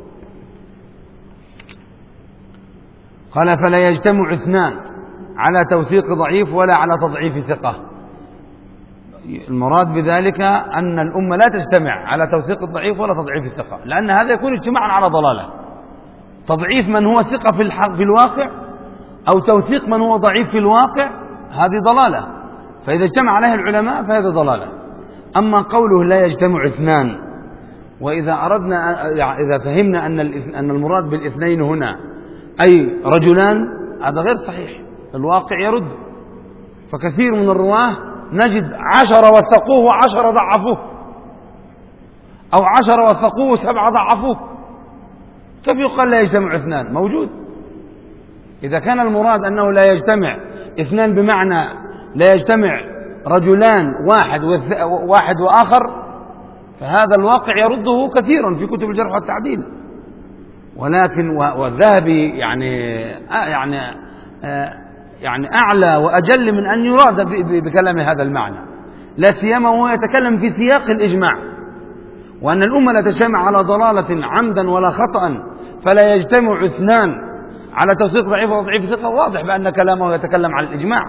قال فلا يجتمع اثنان على توثيق ضعيف ولا على تضعيف ثقة. المراد بذلك أن الأمة لا تجتمع على توثيق الضعيف ولا تضعيف الثقة، لأن هذا يكون اجتماعا على ضلالة. تضعيف من هو ثقة في الحق في الواقع أو توثيق من هو ضعيف في الواقع هذه ضلالة، فإذا اجتمع عليه العلماء فهذه ضلالة. أما قوله لا يجتمع اثنان، وإذا أردنا إذا فهمنا أن أن المراد بالاثنين هنا أي رجلان، هذا غير صحيح، الواقع يرد. فكثير من الرواه نجد عشرة وثقوه وعشرة ضعفوه، أو عشرة وثقوه وسبعة ضعفوه، كيف يقال لا يجتمع اثنان؟ موجود. إذا كان المراد أنه لا يجتمع اثنان بمعنى لا يجتمع رجلان واحد واحد وآخر، فهذا الواقع يرده كثيرا في كتب الجرح والتعديل. ولكن والذهبي يعني يعني يعني أعلى وأجل من أن يراد بكلام هذا المعنى، لا سيما وهو يتكلم في سياق الإجماع، وأن الأمة لا تجتمع على ضلالة عمدا ولا خطأ، فلا يجتمع اثنان على توثيق ضعيف وضعيف ثقة. واضح بأن كلامه يتكلم على الإجماع.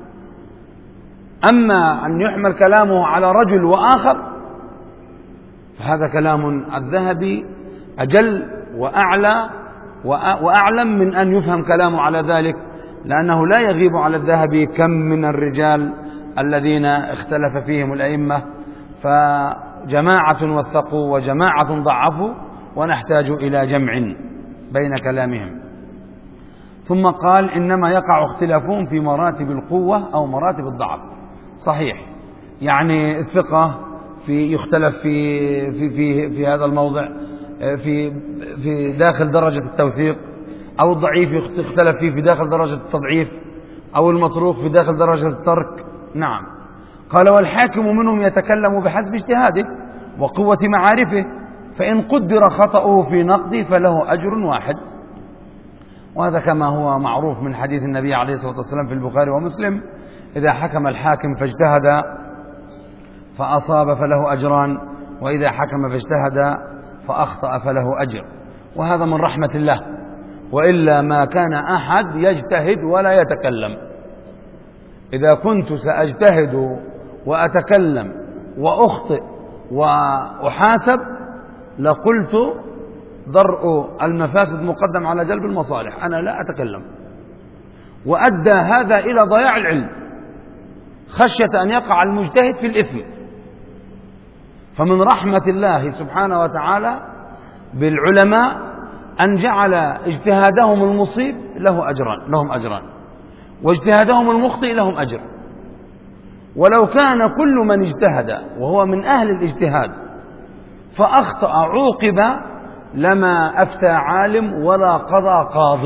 أما أن يحمل كلامه على رجل وآخر فهذا كلام الذهبي أجل وأعلى وأعلم من أن يفهم كلامه على ذلك، لأنه لا يغيب على الذهبي كم من الرجال الذين اختلف فيهم الأئمة، فجماعة وثقوا وجماعة ضعفوا، ونحتاج إلى جمع بين كلامهم. ثم قال إنما يقع اختلافهم في مراتب القوة أو مراتب الضعف. صحيح، يعني الثقة في يختلف في في في في هذا الموضع في في داخل درجة التوثيق، أو الضعيف يختلف فيه في داخل درجة التضعيف، أو المتروك في داخل درجة الترك. نعم. قال والحاكم منهم يتكلم بحسب اجتهاده وقوة معارفه، فإن قدر خطأه في نقده فله أجر واحد. وهذا كما هو معروف من حديث النبي عليه الصلاة والسلام في البخاري ومسلم: إذا حكم الحاكم فاجتهد فأصاب فله أجران، وإذا حكم فاجتهد فأخطأ فله أجر. وهذا من رحمة الله، وإلا ما كان أحد يجتهد ولا يتكلم. إذا كنت سأجتهد وأتكلم وأخطئ وأحاسب لقلت درء المفاسد مقدم على جلب المصالح، أنا لا أتكلم، وأدى هذا إلى ضياع العلم خشية أن يقع المجتهد في الإثم. فمن رحمة الله سبحانه وتعالى بالعلماء أن جعل اجتهادهم المصيب له أجران لهم أجران، واجتهادهم المخطئ لهم أجر. ولو كان كل من اجتهد وهو من أهل الاجتهاد فأخطأ عوقب لما أفتى عالم ولا قضى قاض،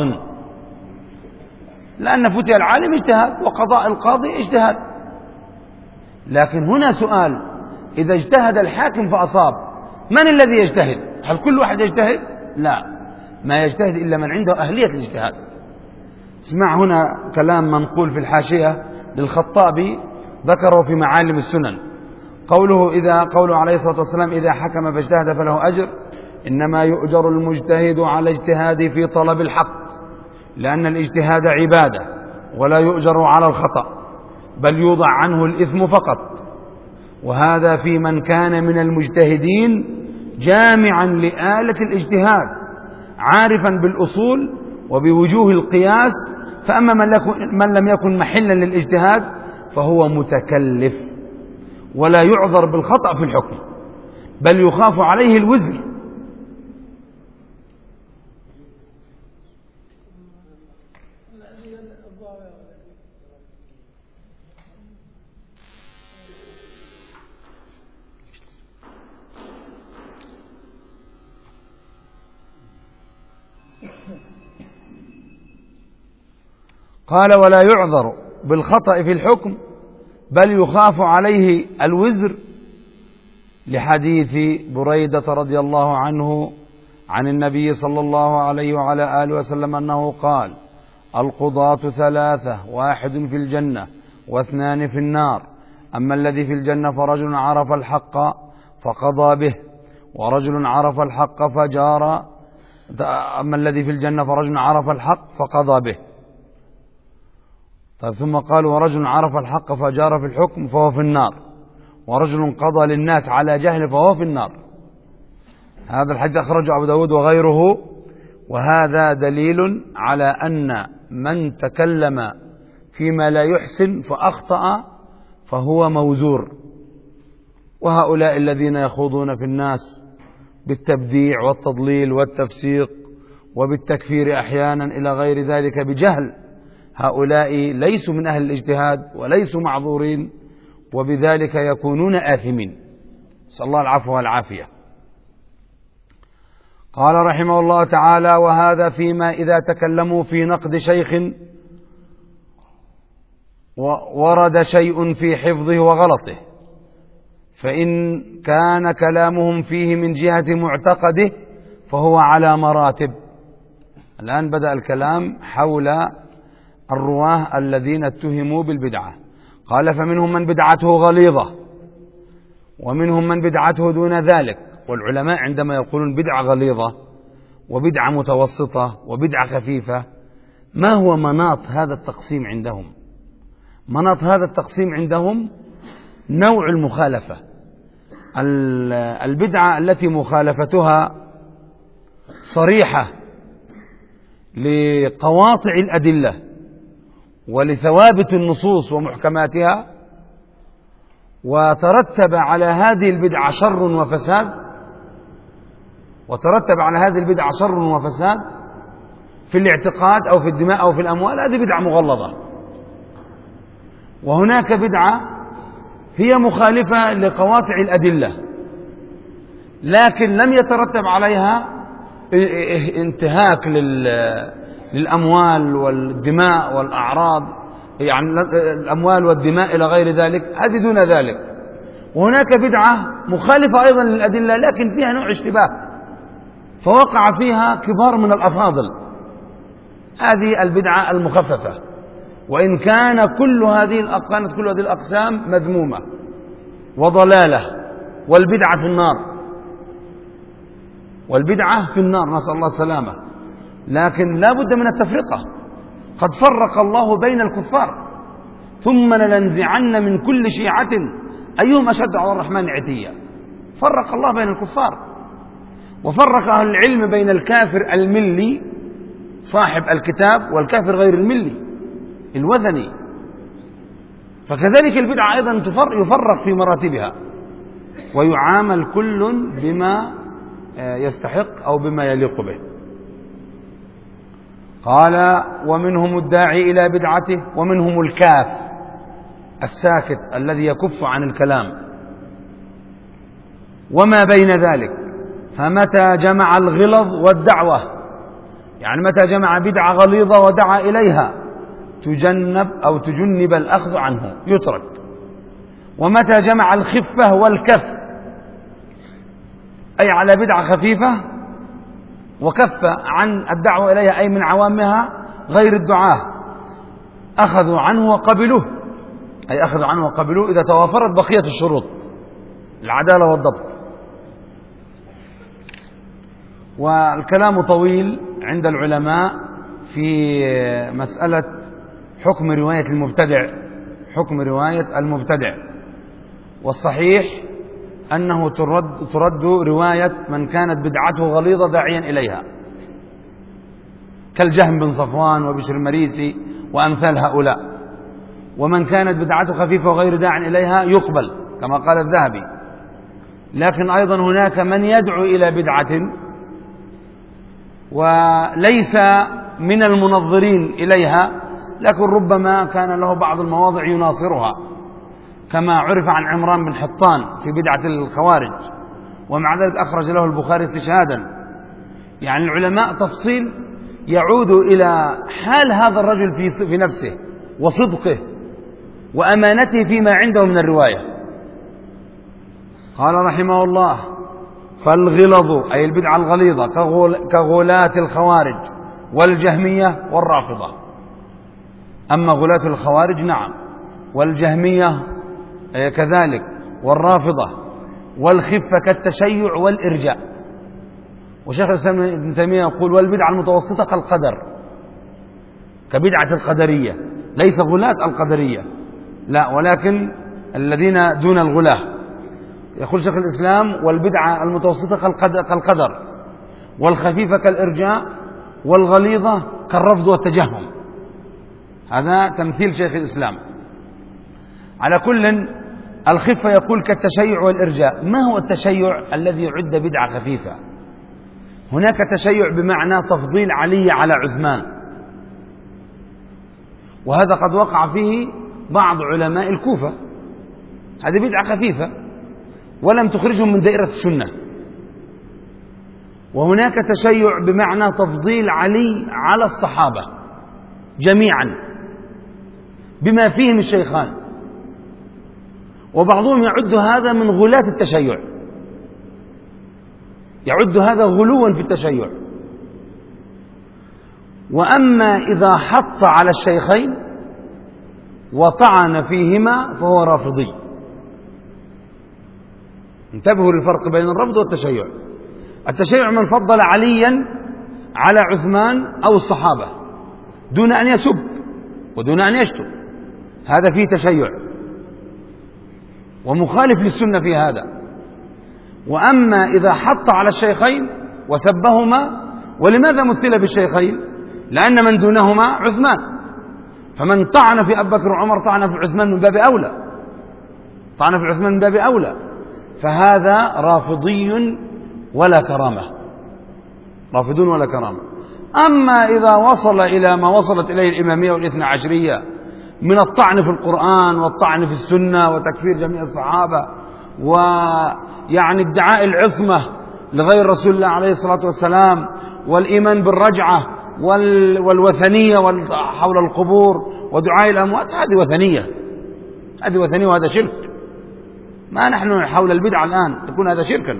لأن فتي العالم اجتهاد وقضاء القاضي اجتهاد. لكن هنا سؤال: إذا اجتهد الحاكم فأصاب، من الذي يجتهد؟ هل كل واحد يجتهد؟ لا، ما يجتهد إلا من عنده أهلية الاجتهاد. اسمع هنا كلام منقول في الحاشية للخطابي ذكره في معالم السنن، قوله إذا قوله عليه الصلاة والسلام إذا حكم فاجتهد فله أجر، إنما يؤجر المجتهد على اجتهاده في طلب الحق، لأن الاجتهاد عبادة ولا يؤجر على الخطأ، بل يوضع عنه الإثم فقط. وهذا في من كان من المجتهدين جامعا لآلة الاجتهاد عارفا بالأصول وبوجوه القياس. فأما من لم يكن محلا للاجتهاد فهو متكلف ولا يعذر بالخطأ في الحكم، بل يخاف عليه الوزر. قال ولا يعذر بالخطأ في الحكم بل يخاف عليه الوزر، لحديث بريدة رضي الله عنه عن النبي صلى الله عليه وعلى آله وسلم أنه قال القضاة ثلاثة، واحد في الجنة واثنان في النار، أما الذي في الجنة فرجل عرف الحق فقضى به، ورجل عرف الحق فجار أما الذي في الجنة فرجل عرف الحق فقضى به. طيب ثم قال ورجل عرف الحق فجار في الحكم فهو في النار، ورجل قضى للناس على جهل فهو في النار. هذا الحديث أخرجه أبو داود وغيره، وهذا دليل على أن من تكلم فيما لا يحسن فأخطأ فهو موزور. وهؤلاء الذين يخوضون في الناس بالتبديع والتضليل والتفسيق وبالتكفير أحيانا إلى غير ذلك بجهل، هؤلاء ليسوا من أهل الاجتهاد وليسوا معذورين، وبذلك يكونون آثمين. نسأل الله العفو والعافية. قال رحمه الله تعالى وهذا فيما إذا تكلموا في نقد شيخ ورد شيء في حفظه وغلطه، فإن كان كلامهم فيه من جهة معتقده فهو على مراتب. الآن بدأ الكلام حول الرواه الذين اتهموا بالبدعة. قال فمنهم من بدعته غليظة ومنهم من بدعته دون ذلك. والعلماء عندما يقولون بدعة غليظة وبدعة متوسطة وبدعة خفيفة، ما هو مناط هذا التقسيم عندهم؟ مناط هذا التقسيم عندهم نوع المخالفة. البدعة التي مخالفتها صريحة لقواطع الأدلة ولثوابت النصوص ومحكماتها، وترتب على هذه البدعة شر وفساد وترتب على هذه البدعة شر وفساد في الاعتقاد أو في الدماء أو في الأموال، هذه بدعة مغلظة. وهناك بدعة هي مخالفة لقواطع الأدلة لكن لم يترتب عليها انتهاك للأموال والدماء والأعراض، يعني الأموال والدماء إلى غير ذلك، هذه دون ذلك. وهناك بدعة مخالفة أيضا للأدلة لكن فيها نوع اشتباه فوقع فيها كبار من الأفاضل، هذه البدعة المخففة. وإن كان كل هذه كانت كل هذه الأقسام مذمومة وضلالة، والبدعة في النار، والبدعة في النار نسأل الله السلامة. لكن لا بد من التفرقة، قد فرق الله بين الكفار ثم لننزعن من كل شيعة أيهم أشد على الرحمن عتيا. فرق الله بين الكفار، وفرق أهل العلم بين الكافر الملي صاحب الكتاب والكافر غير الملي الوثني. فكذلك البدعة أيضا يفرق في مراتبها ويعامل كل بما يستحق أو بما يليق به. قال ومنهم الداعي إلى بدعته ومنهم الكاف الساكت الذي يكف عن الكلام وما بين ذلك. فمتى جمع الغلظ والدعوة، يعني متى جمع بدعة غليظة ودعا إليها، تجنب أو تجنب الأخذ عنه يترك. ومتى جمع الخفة والكف، أي على بدعة خفيفة وكف عن الدعوة إليها أي من عوامها غير الدعاة، أخذوا عنه وقبلوه، أي أخذوا عنه وقبلوه إذا توافرت بقية الشروط، العدالة والضبط. والكلام طويل عند العلماء في مسألة حكم رواية المبتدع، حكم رواية المبتدع، والصحيح أنه ترد, ترد رواية من كانت بدعته غليظة داعيا إليها، كالجهم بن صفوان وبشر المريسي وأمثال هؤلاء. ومن كانت بدعته خفيفة وغير داع إليها يقبل كما قال الذهبي. لكن أيضا هناك من يدعو إلى بدعة وليس من المنظرين إليها، لكن ربما كان له بعض المواضع يناصرها، كما عرف عن عمران بن حطان في بدعة الخوارج، ومع ذلك أخرج له البخاري استشهادا. يعني العلماء تفصيل يعود إلى حال هذا الرجل في في نفسه وصدقه وأمانته فيما عنده من الرواية. قال رحمه الله: فالغلظ أي البدعة الغليظة كغلاة الخوارج والجهمية والرافضة. أما غلاة الخوارج نعم، والجهمية كذلك، والرافضة، والخفة كالتشيع والإرجاء. وشيخ الإسلام ابن تيمية يقول: والبدعة المتوسطة كالقدر، كبدعة القدرية، ليس غلاة القدرية لا، ولكن الذين دون الغلاة. يقول شيخ الإسلام: والبدعة المتوسطة كالقدر، والخفيفة كالإرجاء، والغليظة كالرفض والتجهم. هذا تمثيل شيخ الإسلام. على كل، الخفة يقول كالتشيع والإرجاء. ما هو التشيع الذي يعد بدعة خفيفة؟ هناك تشيع بمعنى تفضيل علي على عثمان، وهذا قد وقع فيه بعض علماء الكوفة، هذه بدعة خفيفة ولم تخرجهم من دائرة السنة. وهناك تشيع بمعنى تفضيل علي على الصحابة جميعا بما فيهم الشيخان، وبعضهم يعد هذا من غلاة التشيع، يعد هذا غلوا في التشيع. وأما إذا حط على الشيخين وطعن فيهما فهو رافضي. انتبهوا للفرق بين الرفض والتشيع. التشيع من فضل عليا على عثمان أو الصحابة دون أن يسب ودون أن يشتم، هذا فيه تشيع ومخالف للسنة في هذا. وأما إذا حط على الشيخين وسبهما، ولماذا مثل بالشيخين؟ لأن من دونهما عثمان، فمن طعن في أبي بكر وعمر طعن في عثمان من باب أولى، طعن في عثمان من باب أولى، فهذا رافضي ولا كرامة، رافضون ولا كرامة. أما إذا وصل إلى ما وصلت إليه الإمامية والاثنى عشرية من الطعن في القرآن والطعن في السنة وتكفير جميع الصحابة ويعني ادعاء العصمة لغير رسول الله عليه الصلاة والسلام والإيمان بالرجعة والوثنية حول القبور ودعاء الأموات، هذه وثنية، هذه وثنية وهذا شرك. ما نحن حول البدعة الآن تكون هذا شركا.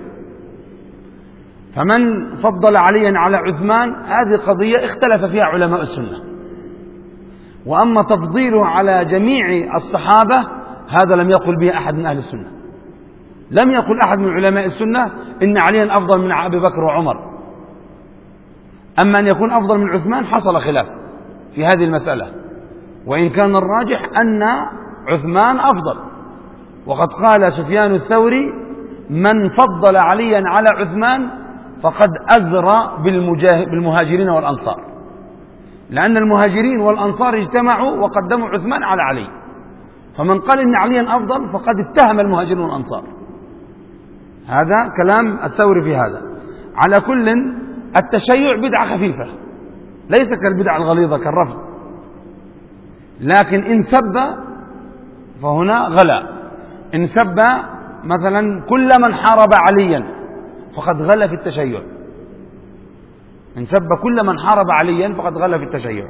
فمن فضل عليا على عثمان هذه قضية اختلف فيها علماء السنة. وأما تفضيله على جميع الصحابة هذا لم يقل به أحد من أهل السنة، لم يقل أحد من علماء السنة إن عليا أفضل من أبي بكر وعمر. أما أن يكون أفضل من عثمان حصل خلاف في هذه المسألة، وإن كان الراجح أن عثمان أفضل. وقد قال سفيان الثوري: من فضل عليا على عثمان فقد أزرى بالمهاجرين والأنصار، لأن المهاجرين والأنصار اجتمعوا وقدموا عثمان على علي، فمن قال إن عليا أفضل فقد اتهم المهاجرين والأنصار. هذا كلام الثوري في هذا. على كل، التشيع بدعة خفيفة ليس كالبدعة الغليظة كالرفض، لكن إن سب فهنا غلا. إن سب مثلا كل من حارب عليا فقد غلا في التشيع، إن سب كل من حارب عليا فقد غلا في التشيع.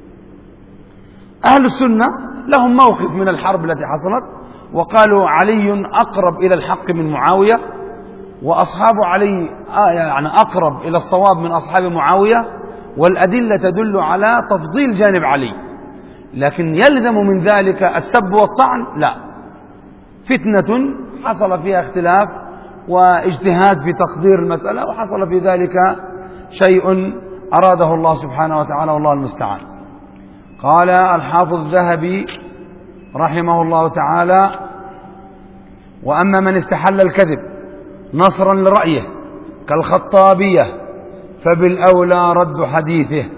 أهل السنة لهم موقف من الحرب التي حصلت، وقالوا علي أقرب إلى الحق من معاوية، وأصحاب علي يعني أقرب إلى الصواب من أصحاب معاوية، والأدلة تدل على تفضيل جانب علي، لكن يلزم من ذلك السب والطعن؟ لا. فتنة حصل فيها اختلاف واجتهاد في تقدير المسألة، وحصل في ذلك شيء أراده الله سبحانه وتعالى، والله المستعان. قال الحافظ الذهبي رحمه الله تعالى: وأما من استحل الكذب نصرا لرأيه كالخطابية فبالأولى رد حديثه.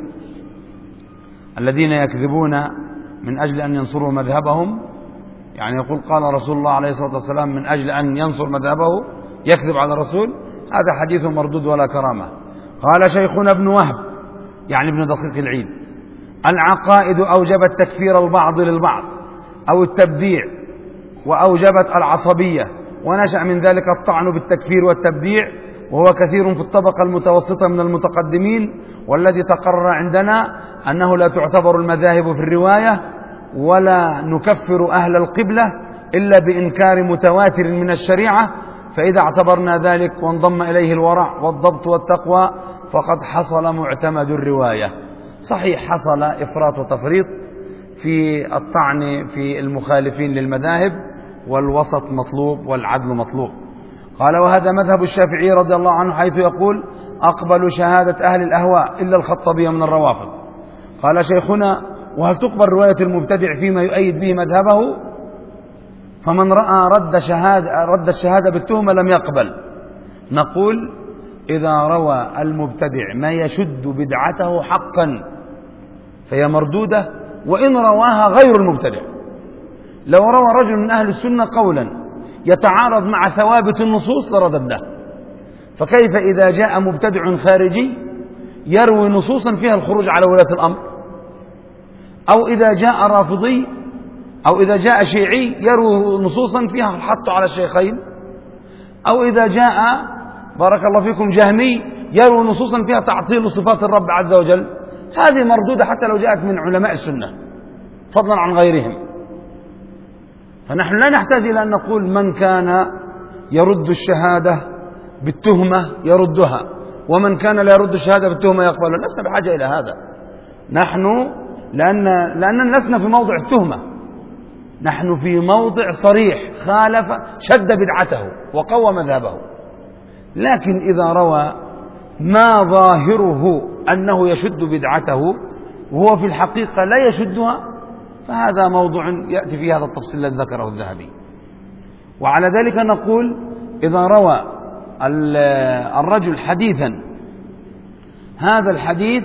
الذين يكذبون من أجل أن ينصروا مذهبهم، يعني يقول قال رسول الله عليه الصلاة والسلام من أجل أن ينصر مذهبه يكذب على الرسول، هذا حديث مردود ولا كرامة. قال شيخنا ابن وهب، يعني ابن دقيق العيد: العقائد أوجبت تكفير البعض للبعض أو التبديع، وأوجبت العصبية، ونشأ من ذلك الطعن بالتكفير والتبديع، وهو كثير في الطبقة المتوسطة من المتقدمين. والذي تقرر عندنا أنه لا تعتبر المذاهب في الرواية، ولا نكفر أهل القبلة إلا بإنكار متواتر من الشريعة، فإذا اعتبرنا ذلك وانضم إليه الورع والضبط والتقوى فقد حصل معتمد الرواية. صحيح حصل إفراط وتفريط في الطعن في المخالفين للمذاهب، والوسط مطلوب والعدل مطلوب. قال: وهذا مذهب الشافعي رضي الله عنه، حيث يقول: أقبلوا شهادة أهل الأهواء إلا الخطابية من الروافض. قال شيخنا: وهل تقبل رواية المبتدع فيما يؤيد به مذهبه؟ فمن رأى رد شهادة رد الشهادة بالتهمة لم يقبل. نقول: إذا روى المبتدع ما يشد بدعته حقا فهي مردودة، وإن رواها غير المبتدع. لو روى رجل من أهل السنة قولا يتعارض مع ثوابت النصوص لرددناه، فكيف إذا جاء مبتدع خارجي يروي نصوصا فيها الخروج على ولاة الأمر، أو إذا جاء رافضي، أو إذا جاء شيعي يروي نصوصا فيها الحث على الشيخين، أو إذا جاء بارك الله فيكم جهمي يروي نصوصا فيها تعطيل صفات الرب عز وجل. هذه مردودة حتى لو جاءت من علماء السنة فضلا عن غيرهم. فنحن لا نحتاج إلى أن نقول من كان يرد الشهادة بالتهمة يردها، ومن كان لا يرد الشهادة بالتهمة يقبلها. لسنا بحاجة إلى هذا. نحن لأن لأننا لسنا في موضع التهمة، نحن في موضع صريح خالف شد بدعته وقوى مذهبه. لكن إذا روى ما ظاهره أنه يشد بدعته وهو في الحقيقة لا يشدها، فهذا موضوع يأتي فيه هذا التفصيل الذي ذكره الذهبي. وعلى ذلك نقول: إذا روى الرجل حديثا، هذا الحديث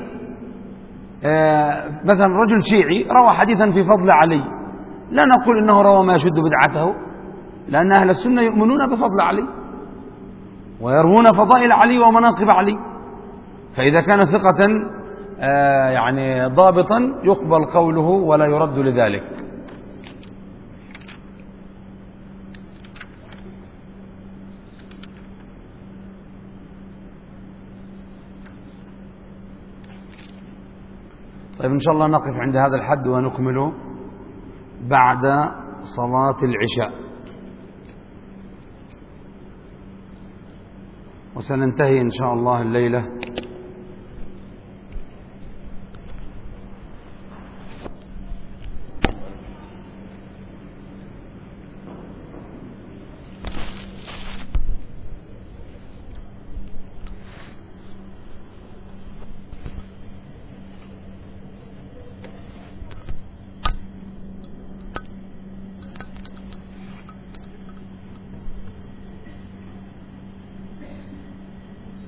مثلا رجل شيعي روى حديثا في فضل علي، لا نقول إنه روى ما يشد بدعته، لأن أهل السنة يؤمنون بفضل علي ويروون فضائل علي ومناقب علي، فإذا كان ثقة يعني ضابطا يقبل قوله ولا يرد لذلك. طيب إن شاء الله نقف عند هذا الحد ونكمل بعد صلاة العشاء، وسننتهي إن شاء الله الليلة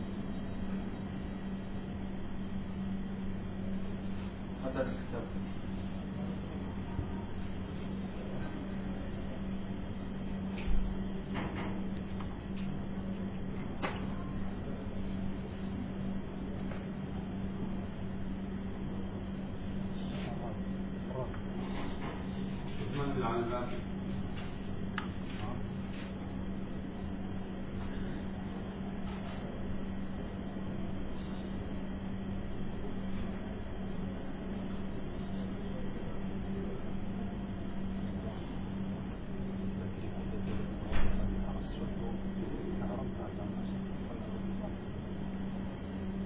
هذا الكتاب